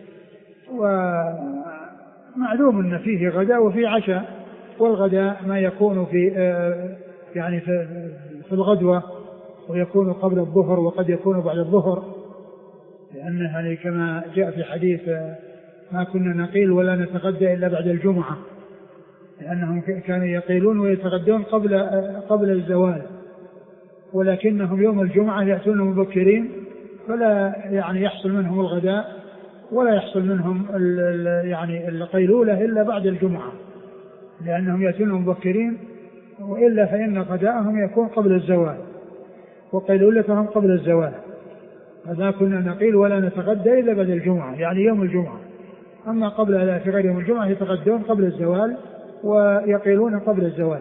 ومعلوم أن فيه غداء وفيه عشاء، والغداء ما يكون في يعني في الغدوة ويكون قبل الظهر وقد يكون بعد الظهر، لأنه كما جاء في حديث ما كنا نقيل ولا نتغدى إلا بعد الجمعة، لأنهم كانوا يقيلون ويتغدون قبل قبل الزوال، ولكنهم يوم الجمعة يأتون مبكرين فلا يعني يحصل منهم الغداء ولا يحصل منهم يعني القيلولة إلا بعد الجمعة، لأنهم يأتون مبكرين، وإلا فإن غداءهم يكون قبل الزوال وقيلولتهم قبل الزوال. فما كنا نقيل ولا نتغدى إلا بعد الجمعة يعني يوم الجمعة، أما قبل لا في غير يوم الجمعة يتغدون قبل الزوال ويقيلون قبل الزوال.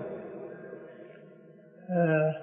آه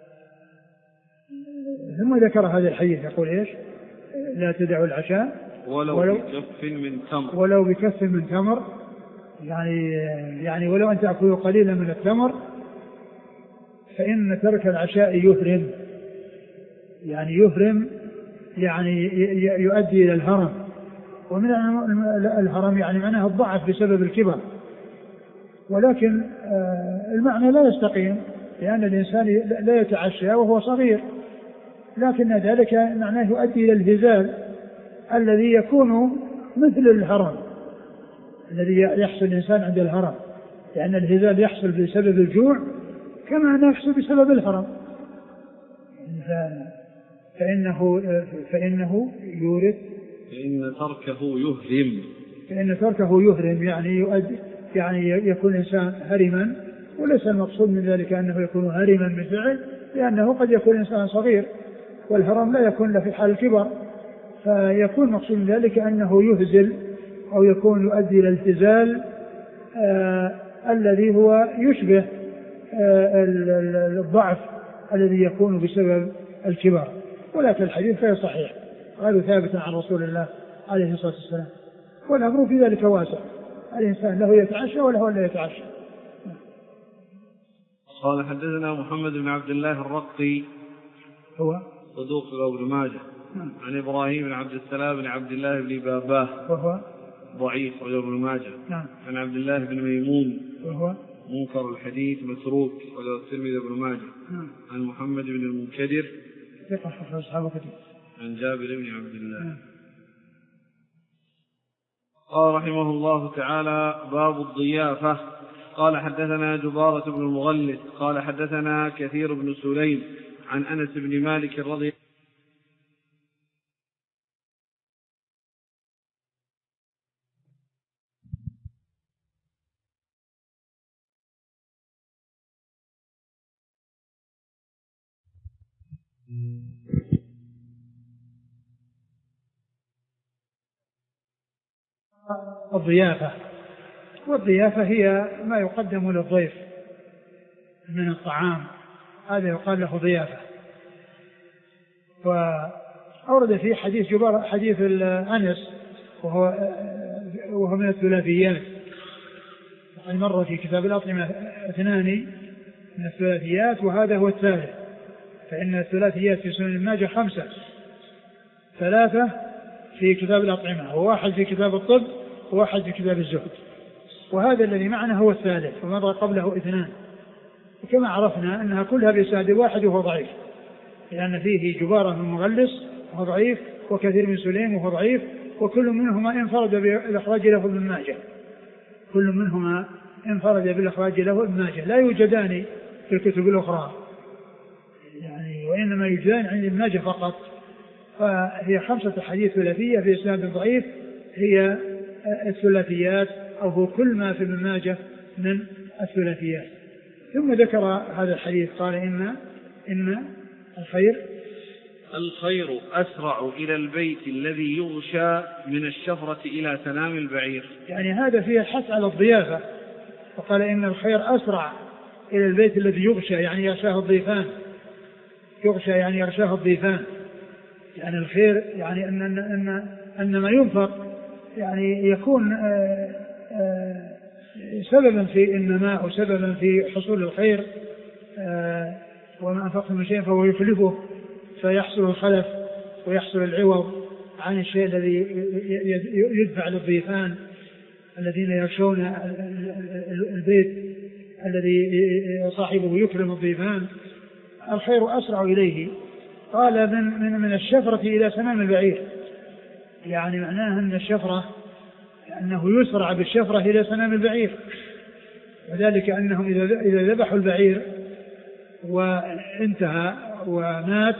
ثم ذكر هذا الحديث يقول إيش؟ لا تدعوا العشاء ولو, ولو بكف من تمر ولو بكف من تمر، يعني يعني ولو أن تأكلوا قليلا من التمر فإن ترك العشاء يهرم، يعني يهرم يعني يؤدي إلى الهرم، ومن الهرم يعني معناه الضعف بسبب الكبر، ولكن المعنى لا يستقيم لأن الإنسان لا يتعشى وهو صغير، لكن ذلك معناه يؤدي إلى الهزال الذي يكون مثل الهرم الذي يحصل الإنسان عند الهرم، لأن الهزال يحصل بسبب الجوع كما يحصل بسبب الهرم. فإنه فإنه يورث فإن تركه يهرم فإن تركه يهرم يعني يؤدي يعني يكون الإنسان هرما، وليس المقصود من ذلك أنه يكون هرما من فعل، لأنه قد يكون إنسان صغير والهرم لا يكون له في حال الكبر، فيكون مقصود من ذلك أنه يهزل أو يكون يؤدي إلى الهزال آه الذي هو يشبه آه الضعف الذي يكون بسبب الكبر. ولكن الحديث غير صحيح، هذا ثابت عن رسول الله عليه الصلاة والسلام، والأمر في ذلك واسع، الإنسان له يتعشى وله لا يتعشى. قال حدثنا محمد بن عبد الله الرقي هو صدوق ابن ماجه عن إبراهيم بن عبد السلام بن عبد الله بن باباه وهو ضعيف رجل ابن ماجه نعم. عن عبد الله بن ميمون وهو منكر الحديث متروك وله الترمذي بن ماجه نعم. عن محمد بن المنكدر ثقة أخرج أصحابه كثير عن جابر بن عبد الله نعم. قال رحمه الله تعالى باب الضيافة. قال حدثنا جبارة بن المغلث قال حدثنا كثير بن سليم عن أنس بن مالك رضي الله الضيافة. والضيافة هي ما يقدم للضيف من الطعام، هذا يقال له ضيافة. وأورد فيه حديث جبار حديث أنس وهو, وهو من الثلاثيات، وقد مر في كتاب الأطعمة اثنان من الثلاثيات وهذا هو الثالث، فإن الثلاثيات في سنن ماجه خمسة، ثلاثة في كتاب الأطعمة وواحد في كتاب الطب وواحد في كتاب الزهد، وهذا الذي معنا هو الثالث ومر قبله اثنان. وكما عرفنا أنها كلها بإسناد واحد وهو ضعيف، لأن فيه جبارة بن مغلس وهو ضعيف وكثير من سليم وهو ضعيف، وكل منهما انفرد بالإخراج له ابن ماجه كل منهما انفرد بالإخراج له ابن ماجه لا يوجدان في الكتب الأخرى يعني، وإنما يوجدان عند ابن ماجه فقط. فهي خمسة حديث ثلاثية في إسناد ضعيف، هي الثلاثيات أو هو كل ما في ابن ماجه من الثلاثيات. ثم ذكر هذا الحديث قال إن إن الخير الخير أسرع إلى البيت الذي يغشى من الشفرة إلى سنام البعير، يعني هذا فيه الحث على الضيافة، وقال إن الخير أسرع إلى البيت الذي يغشى يعني يغشاه الضيفان، يغشى يعني يغشاه الضيفان، يعني الخير يعني أن أن أن, أن ما ينفق يعني يكون آآ آآ سببا في النماء وسببا في حصول الخير، وما أنفقتم من شيء فهو يخلفه فيحصل الخلف ويحصل العوض عن الشيء الذي يدفع للضيفان الذين يغشون البيت الذي صاحبه يكرم الضيفان. الخير أسرع إليه. قال من, من, من الشفرة إلى سنام البعير، يعني معناه أن الشفرة أنه يسرع بالشفرة إلى سنام البعير، وذلك أنهم إذا ذبحوا البعير وانتهى ومات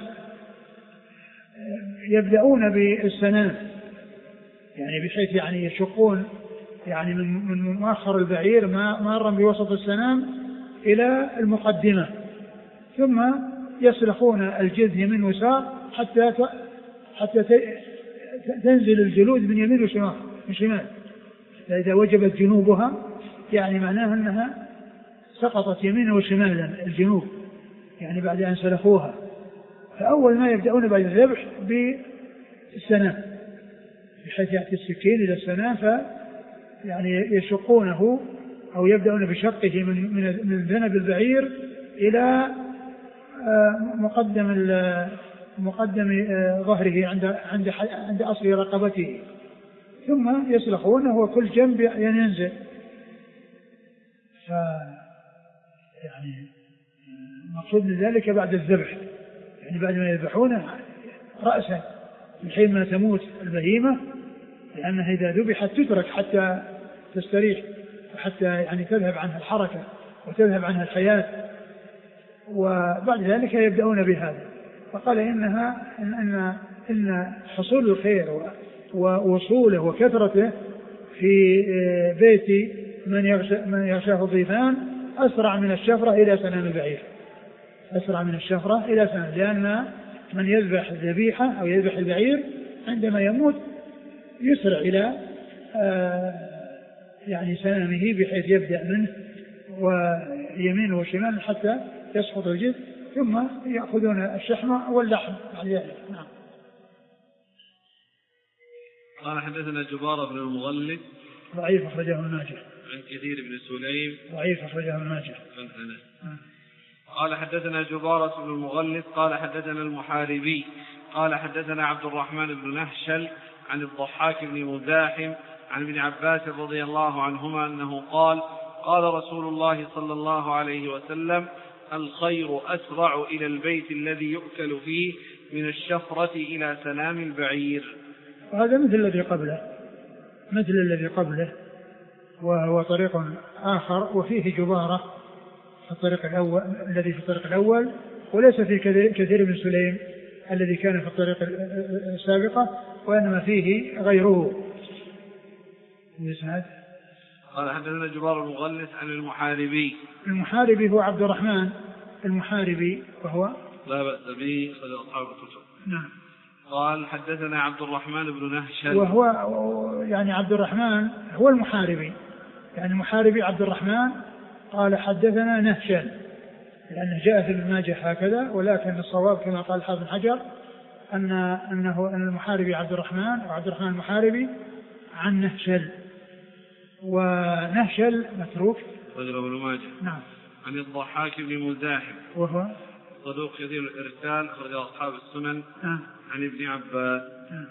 يبدأون بالسنام، يعني بحيث يعني يشقون يعني من, من مؤخر البعير مارا بوسط السنام إلى المقدمة، ثم يسلخون الجذع من وساق حتى حتى تنزل الجلود من يمين وشمال من شمال، فإذا وجبت جنوبها يعني معناها أنها سقطت يمينا وشمالا الجنوب، يعني بعد أن سلخوها. فأول ما يبدأون بعد الذبح بالسنام، بحيث يأتي السكين إلى السنام ف يعني يشقونه أو يبدأون بشقه من من من ذنب البعير إلى مقدم مقدم ظهره عند عند عند أصل رقبته، ثم يسلخونه وكل جنب ينزل. ف يعني مقصود ذلك بعد الذبح، يعني بعد ما يذبحونه رأسا من حين ما تموت البهيمة، لأنها إذا ذبحت تترك حتى تستريح وحتى يعني تذهب عنها الحركة وتذهب عنها الحياة، وبعد ذلك يبدأون بهذا. فقال إنها إن, إن, إن حصول الخير ووصوله وكثرته في بيت من يغشى من يغشاه الضيفان أسرع من الشفرة إلى سنام البعير، أسرع من الشفرة إلى سنام، لأن من يذبح الذبيحة أو يذبح البعير عندما يموت يسرع إلى يعني سنامه بحيث يبدأ منه ويمينه وشماله حتى يسقط الجلد، ثم يأخذون الشحم واللحم بعد ذلك. نعم. قال حدثنا جبارة بن المغلب ضعيف أخرجه ابن ماجه. عن كثير بن سليم ضعيف أخرجه ابن ماجه. عن أنس. قال حدثنا جبارة بن المغلب قال حدثنا المحاربي قال حدثنا عبد الرحمن بن نهشل عن الضحاك بن مزاحم عن ابن عباس رضي الله عنهما أنه قال قال رسول الله صلى الله عليه وسلم الخير أسرع إلى البيت الذي يؤكل فيه من الشفرة إلى سنام البعير. وهذا مثل الذي قبله مثل الذي قبله وهو طريق آخر وفيه جبارة في الطريق الأول الذي في الطريق الأول، وليس في كثير من سليم الذي كان في الطريق السابقة، وإنما فيه غيره. قال حدثنا جبار المغلس عن المحاربي. المحاربي هو عبد الرحمن المحاربي وهو لا بأس به خرج أصحاب الكتب. نعم. قال حدثنا عبد الرحمن بن نهشل وهو يعني عبد الرحمن هو المحاربي، يعني المحاربي عبد الرحمن قال حدثنا نهشل، لأنه جاء في ابن ماجه هكذا، ولكن الصواب كما قال الحافظ بن حجر أن أنه أن المحاربي عبد الرحمن وعبد الرحمن المحاربي عن نهشل، ونهشل متروك رجل ابن ماجه. نعم. عن الضحاك بن مزاحم وهو صدوق كثير الإرسال أخرج أصحاب السنن. نعم. عن ابن عباس. نعم.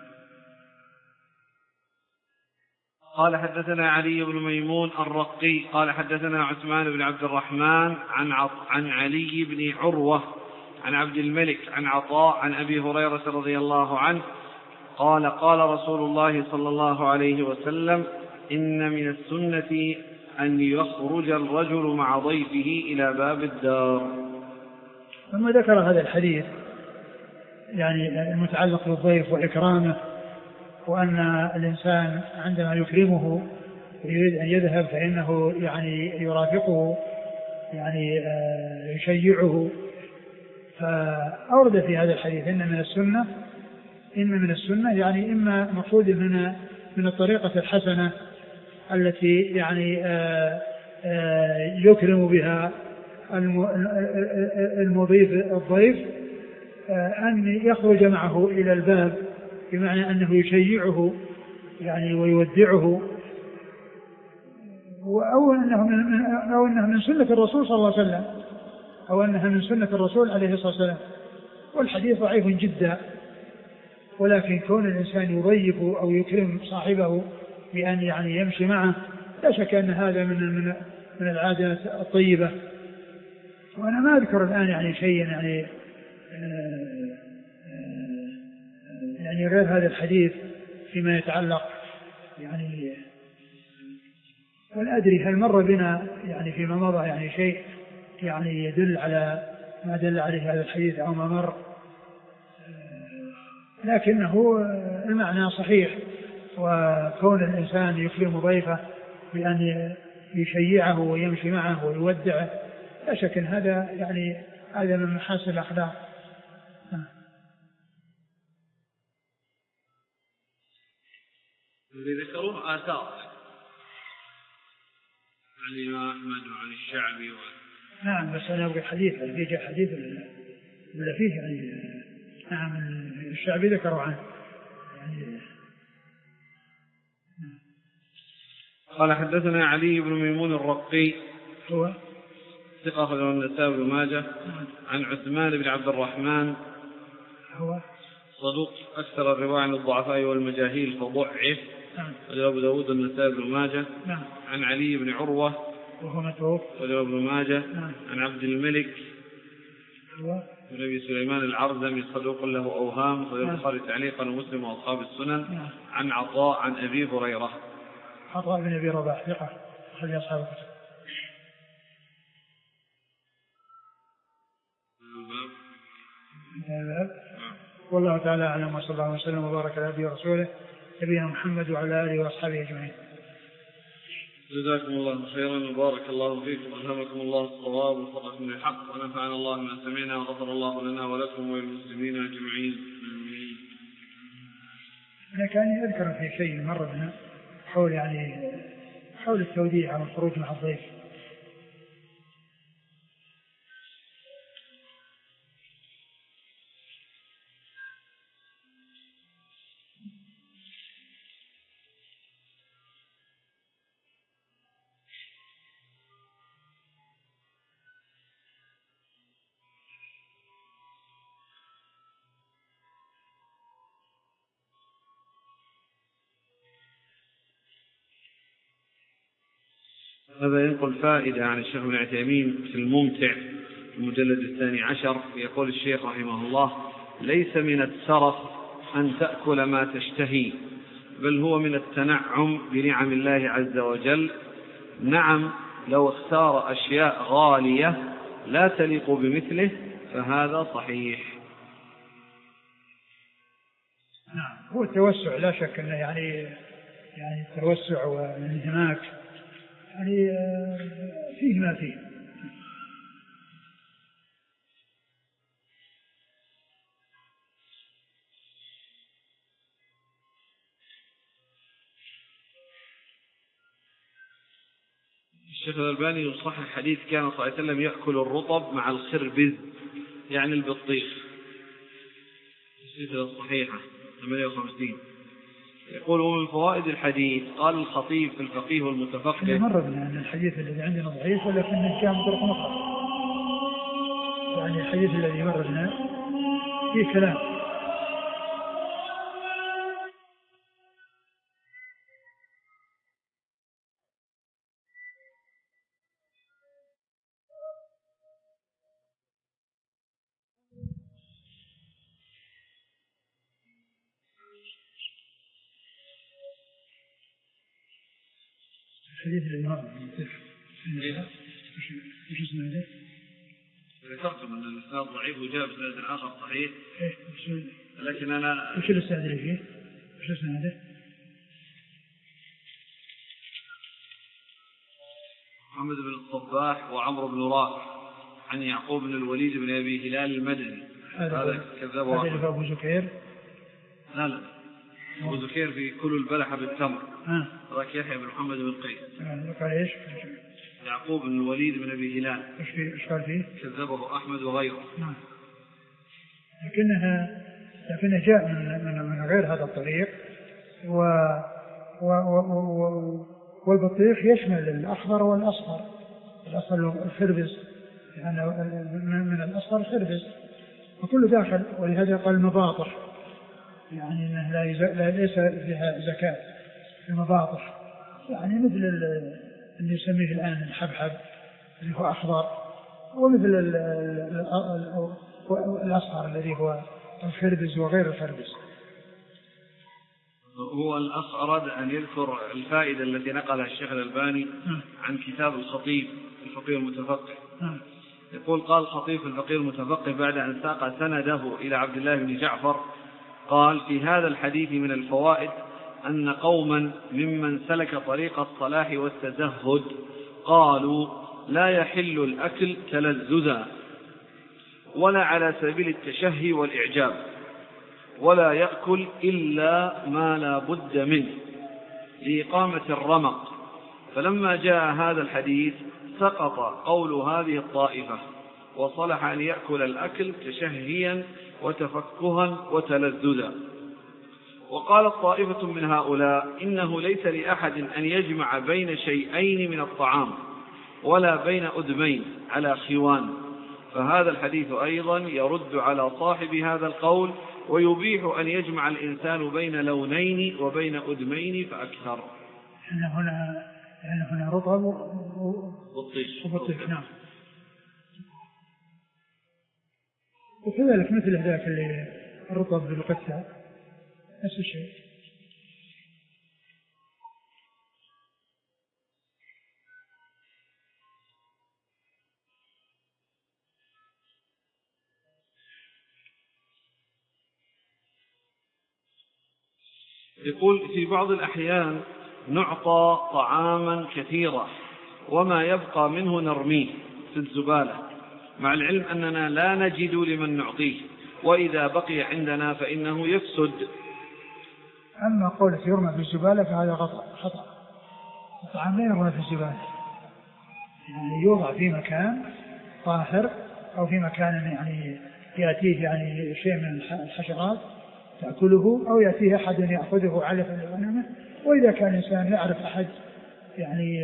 قال حدثنا علي بن ميمون الرقي قال حدثنا عثمان بن عبد الرحمن عن عط... عن علي بن عروة عن عبد الملك عن عطاء عن أبي هريرة رضي الله عنه قال قال رسول الله صلى الله عليه وسلم إن من السنة أن يخرج الرجل مع ضيفه إلى باب الدار. ثم ذكر هذا الحديث يعني المتعلق بالضيف وإكرامه، وأن الإنسان عندما يكرمه ويريد أن يذهب فإنه يعني يرافقه يعني يشيعه. فأورد في هذا الحديث إن من السنة إن من السنة يعني إما مقصود من من الطريقة الحسنة التي يعني يكرم بها المضيف الضيف أن يخرج معه إلى الباب، بمعنى أنه يشيعه يعني ويودعه، أو أنه من, أو أنه من سنة الرسول صلى الله عليه وسلم أو أنها من سنة الرسول عليه الصلاة والسلام. والحديث ضعيف جدا، ولكن كون الإنسان يضيف أو يكرم صاحبه بأن يعني يمشي معه لا شك أن هذا من من من العادات الطيبة. وأنا ما أذكر الآن يعني شيء يعني يعني غير هذا الحديث فيما يتعلق يعني، ولا أدري هل مر بنا يعني فيما مضى يعني شيء يعني يدل على ما دل عليه هذا الحديث أو ما مر، لكنه المعنى صحيح. وكون الإنسان يكرم ضيفه بأن يشيعه ويمشي معه ويودعه لا شك أن هذا يعني هذا من محاسن الأخلاق. اللي ذكروه آثار عن الإمام أحمد وعن الشعبي و... نعم، بس أنا أبغى حديث اللي جاء حديث ولا فيه يعني نعم الشعبي ذكروا عنه يعني. قال حدثنا علي بن ميمون الرقي هو ثقة أخرجه النسائي وابن ماجه. عن عثمان بن عبد الرحمن هو صدوق أكثر الرواية عن الضعفاء والمجاهيل فضعف. أخرجه أبو داود والنسائي وابن ماجه. عن علي بن عروة وهو متروك أخرجه ابن ماجه. عن عبد الملك هو بن أبي سليمان العرزمي صدوق له أوهام أخرجه البخاري تعليقا ومسلم وأصحاب السنن. عن عطاء عن أبي هريرة عطاء بن أبي رباح ثقة أخرج أصحاب الكتب. الباب الباب والله تعالى أعلم، وصلى الله وسلم وبارك على نبينا ورسوله نبينا محمد وعلى آله وأصحابه أجمعين. جزاكم الله خيرا وبارك الله فيكم وألهمكم الله الصواب ووفقكم للحق ونفعنا الله ما سمعنا وغفر الله لنا ولكم وللمسلمين أجمعين. أنا كان أذكر في شيء مر بنا حول يعني حول التوديع أو الخروج مع الضيف. هذا ينقل فائدة عن الشيخ ابن عثيمين في الممتع المجلد الثاني عشر. يقول الشيخ رحمه الله: ليس من الترف أن تأكل ما تشتهي، بل هو من التنعم بنعم الله عز وجل. نعم، لو اختار أشياء غالية لا تليق بمثله فهذا صحيح. نعم، هو التوسع لا شك أنه يعني يعني التوسع والانهماك يعني فيه ما فيه. الشيخ الألباني يصحح حديث كان صلى الله عليه وسلم يأكل الرطب مع الخربز يعني البطيخ، السلسلة الصحيحة ثمانية وخمسين. يقول: ومن فوائد الحديث قال الخطيب في الفقيه والمتفقه. مر بنا أن الحديث الذي عندنا ضعيف ولكنه جاء من طرق أخرى، يعني الحديث الذي مر بنا فيه كلام. الحديث الذي مر بنا وش اسمه هذا؟ ذكرتم أن الإسناد ضعيف وجاء بسند آخر صحيح. إيه، لكن أنا وش الإسناد اللي فيه؟ وش اسمه هذا؟ محمد بن الصباح وعمرو بن رافع عن يعقوب بن الوليد بن أبي هلال المدني. هذا كذبه هذا أبو زكير. لا لا أبو زكير في كل البلح بالتمر. آه. ذاك يحيى بن محمد بن قيس. آه. قال إيش؟ يعقوب بن الوليد بن أبي هلال. إيش فيه؟ إيش قال فيه؟ كذبه أحمد وغيره. نعم. لكنها لكنه جاء من من من غير هذا الطريق، و و و و والبطيخ يشمل الأخضر والأصفر. الأصفر الخربز، يعني من الأصفر الخربز وكله داخل، ولهذا قال المباطح، يعني أنه لا, لا ليس فيها زكاة. المباطح يعني مثل اللي يسميه الآن الحبحب اللي هو أخضر، ومثل الأصفر الذي هو الخربز وغير الخربز. هو الأخ أراد أن يذكر الفائدة التي نقلها الشيخ الألباني عن كتاب الخطيب الفقيه المتفقه. يقول: قال الخطيب في الفقيه المتفقه بعد أن ساق سنده إلى عبد الله بن جعفر قال: في هذا الحديث من الفوائد أن قوما ممن سلك طريق الصلاح والتزهد قالوا: لا يحل الأكل تلذذا ولا على سبيل التشهي والإعجاب، ولا يأكل إلا ما لا بد منه لإقامة الرمق. فلما جاء هذا الحديث سقط قول هذه الطائفة، وصلح أن يأكل الأكل تشهيا وتفكها وتلذذا. وقالت طائفة من هؤلاء: إنه ليس لأحد أن يجمع بين شيئين من الطعام ولا بين أدمين على خوان، فهذا الحديث أيضا يرد على صاحب هذا القول ويبيح أن يجمع الإنسان بين لونين وبين أدمين فأكثر. هنا هنا هنا رطب وبطيخ. نعم. وكذلك مثل ذاك اللي الرطب بالقثة نفس الشيء. يقول في بعض الأحيان نعطى طعاما كثيرا وما يبقى منه نرميه في الزبالة، مع العلم أننا لا نجد لمن نعطيه، وإذا بقي عندنا فإنه يفسد. أما قول يرمى في الزبالة فهذا خطأ. الطعام لا يرمى في الزبالة، يعني يوضع في مكان طاهر أو في مكان يعني يأتيه يعني شيء من الحشرات تأكله، أو يأتيه أحد يأخذه علفا لغنمه. وإذا كان الإنسان يعرف أحد يعني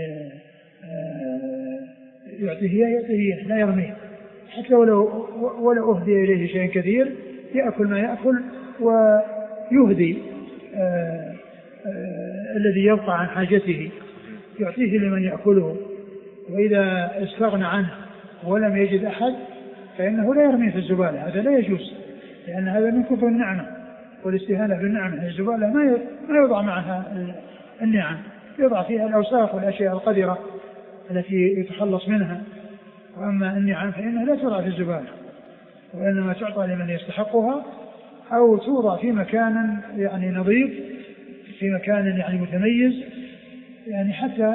يعطيه يعطيه لا يرميه، حتى ولو ولو أهدي إليه شيء كثير يأكل ما يأكل ويهدي آآ آآ الذي يبقى عن حاجته يعطيه لمن يأكله. وإذا استغنى عنه ولم يجد أحد فإنه لا يرميه في الزبالة، هذا لا يجوز، لأن هذا من كفر النعمة والاستهانة بالنعمة. الزبالة ما يوضع معها النعم، يوضع فيها الأوساخ والأشياء القذرة التي يتخلص منها. وأما النعم فإنها لا توضع في الزبالة، وإنما تعطى لمن يستحقها، أو توضع في مكان يعني نظيف، في مكان يعني متميز، يعني حتى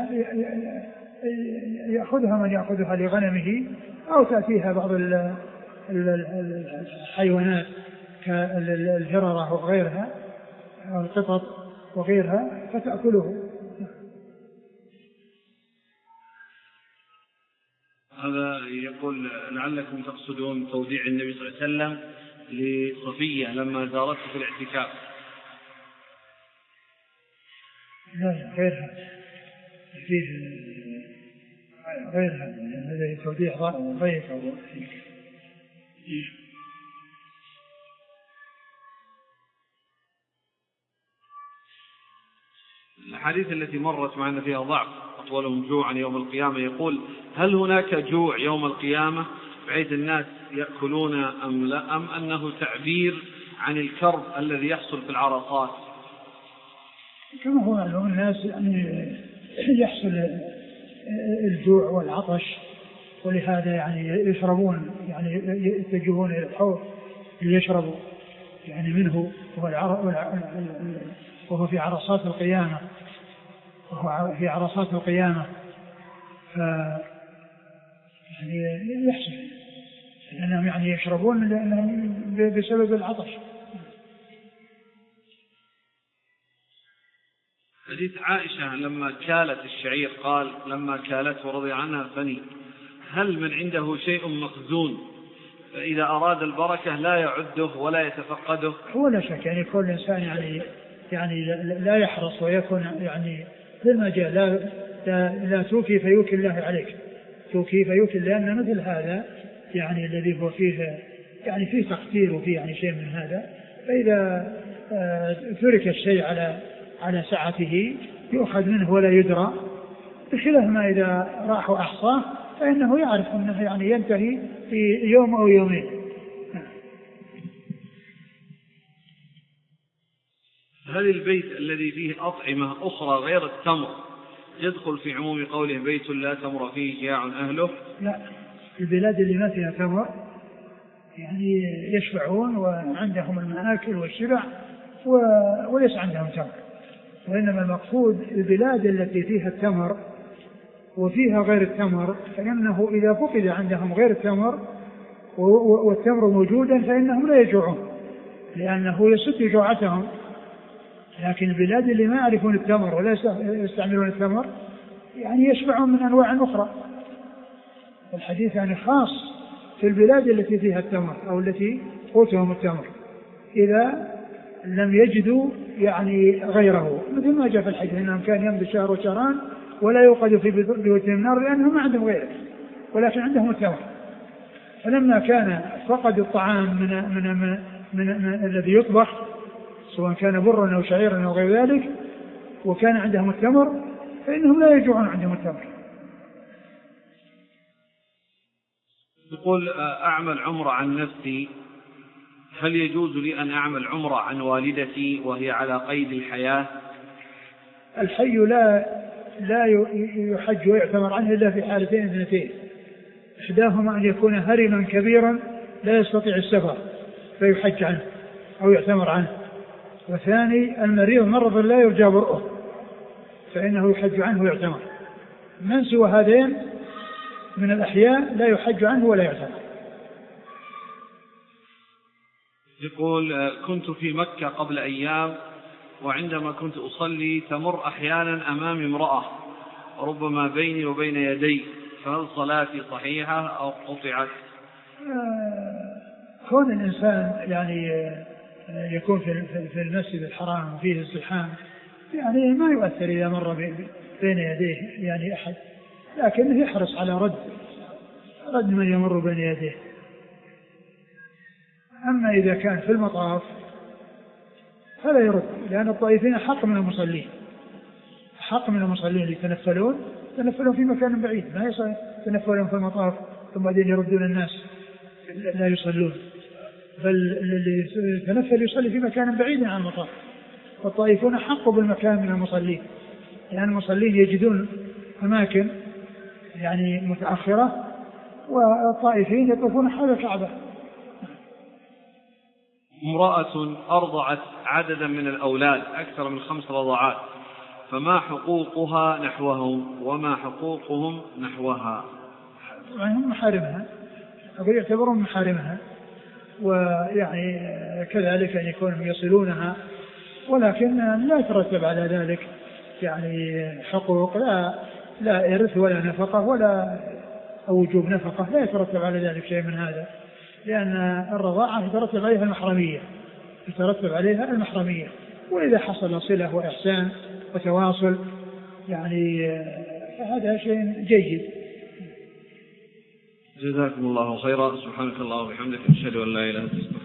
يأخذها من يأخذها لغنمه، أو تأتيها بعض الحيوانات كالجررة وغيرها أو القطط وغيرها فتأكله. هذا يقول لعلكم تقصدون توديع النبي صلى الله عليه وسلم لصفية لما زارته في الاعتكاف. لا غير هذا، فيه غير هذا، هذا توديع ضيق أو الحديث التي مرت معنا فيها ضعف أطولهم جوعا يوم القيامة، يقول هل هناك جوع يوم القيامة بحيث الناس يأكلون أم لا، أم أنه تعبير عن الكرب الذي يحصل في العرصات؟ كما هو معلوم الناس يعني يحصل الجوع والعطش، ولهذا يعني يشربون، يعني يتجهون إلى الحوض ليشربوا يعني منه، وهو في عرصات القيامة وهو في عرصات القيامة ف يعني يحصل لأنهم يعني يشربون لأنهم بسبب العطش. حديث عائشة لما كالت الشعير قال لما كالته رضي عنها فني، هل من عنده شيء مخزون فإذا أراد البركة لا يعده ولا يتفقده؟ هو لا شك يعني كل إنسان يعني يعني لا يحرص ويكون يعني مثل ما جاء لا, لا, لا توكي فيوكي الله عليك، توكي فيوكي، لأن مثل هذا يعني الذي هو فيه يعني فيه تقدير وفيه يعني شيء من هذا، فإذا آه ترك الشيء على على سعته يؤخذ منه ولا يدرى، بخلاف ما إذا راح وأحصاه فإنه يعرف أنه يعني ينتهي في يوم أو يومين. هل البيت الذي فيه أطعمة أخرى غير التمر يدخل في عموم قوله بيت لا تمر فيه جياع أهله؟ لا، البلاد اللي ما فيها تمر يعني يشبعون وعندهم المآكل والشبع وليس عندهم تمر، وإنما المقصود البلاد التي فيها التمر وفيها غير التمر، فإنه إذا فقد عندهم غير التمر والتمر موجودا فإنهم لا يجوعون لأنه يسد جوعتهم. لكن البلاد اللي ما يعرفون التمر ولا يستعملون التمر يعني يشبعون من أنواع أخرى. الحديث يعني خاص في البلاد التي فيها التمر أو التي قوتهم التمر إذا لم يجدوا يعني غيره، مثل ما جاء في الحديث أنهم كان يمضي شهر وشهران ولا يوقد في بيوتهم النار لأنهم ما عندهم غيره ولكن عندهم التمر. فلما كان فقد الطعام من, من, من, من, من الذي يطبخ سواء كان برا أو شعيرا أو غير ذلك وكان عندهم التمر فإنهم لا يجوعون عندهم التمر. يقول أعمل عمرة عن نفسي، هل يجوز لي أن أعمل عمرة عن والدتي وهي على قيد الحياة؟ الحي لا لا يحج ويعتمر عنه إلا في حالتين اثنتين، إحداهما أن يكون هرما كبيرا لا يستطيع السفر فيحج عنه أو يعتمر عنه، وثاني المريض مرض لا يرجى برؤه فإنه يحج عنه ويعتمر. من سوى هذين من الأحياء لا يحج عنه ولا يعتمر. يقول كنت في مكة قبل أيام، وعندما كنت أصلي تمر أحيانا أمامي امرأة ربما بيني وبين يدي، فهل صلاتي صحيحة أو قطعت؟ كون الإنسان يعني يكون في المسجد الحرام وفيه ازدحام يعني ما يؤثر إذا مر بين يديه يعني أحد، لكنه يحرص على رد رد من يمر بين يديه. أما إذا كان في المطاف فلا يرد، لأن الطائفين حق من المصلين، حق من المصلين يتنفلون يتنفلون في مكان بعيد، ما يتنفلون في المطاف ثم بعدين يردون الناس لا يصلون، بل الذي يتنفل يصلي في مكان بعيد عن المطاف. والطائفون حق بالمكان من المصلين، لأن يعني المصلين يجدون أماكن يعني متأخرة، والطائفين يطوفون حول الكعبة. امرأة أرضعت عددا من الأولاد أكثر من خمس رضعات، فما حقوقها نحوهم وما حقوقهم نحوها؟ يعني هم محارمها، أقول يعتبرون محارمها، ويعني كذلك أن يكونوا يصلونها، ولكن لا يترتب على ذلك يعني حقوق، لا لا إرث ولا نفقة ولا وجوب نفقة، لا يترتب على ذلك شيء من هذا، لأن الرضاعة يترتب عليها المحرمية يترتب عليها المحرمية وإذا حصل صلة وإحسان وتواصل يعني فهذا شيء جيد. جزاكم الله خيرا. سبحانك الله وبحمدك، أشهد أن لا إله إلا أنت.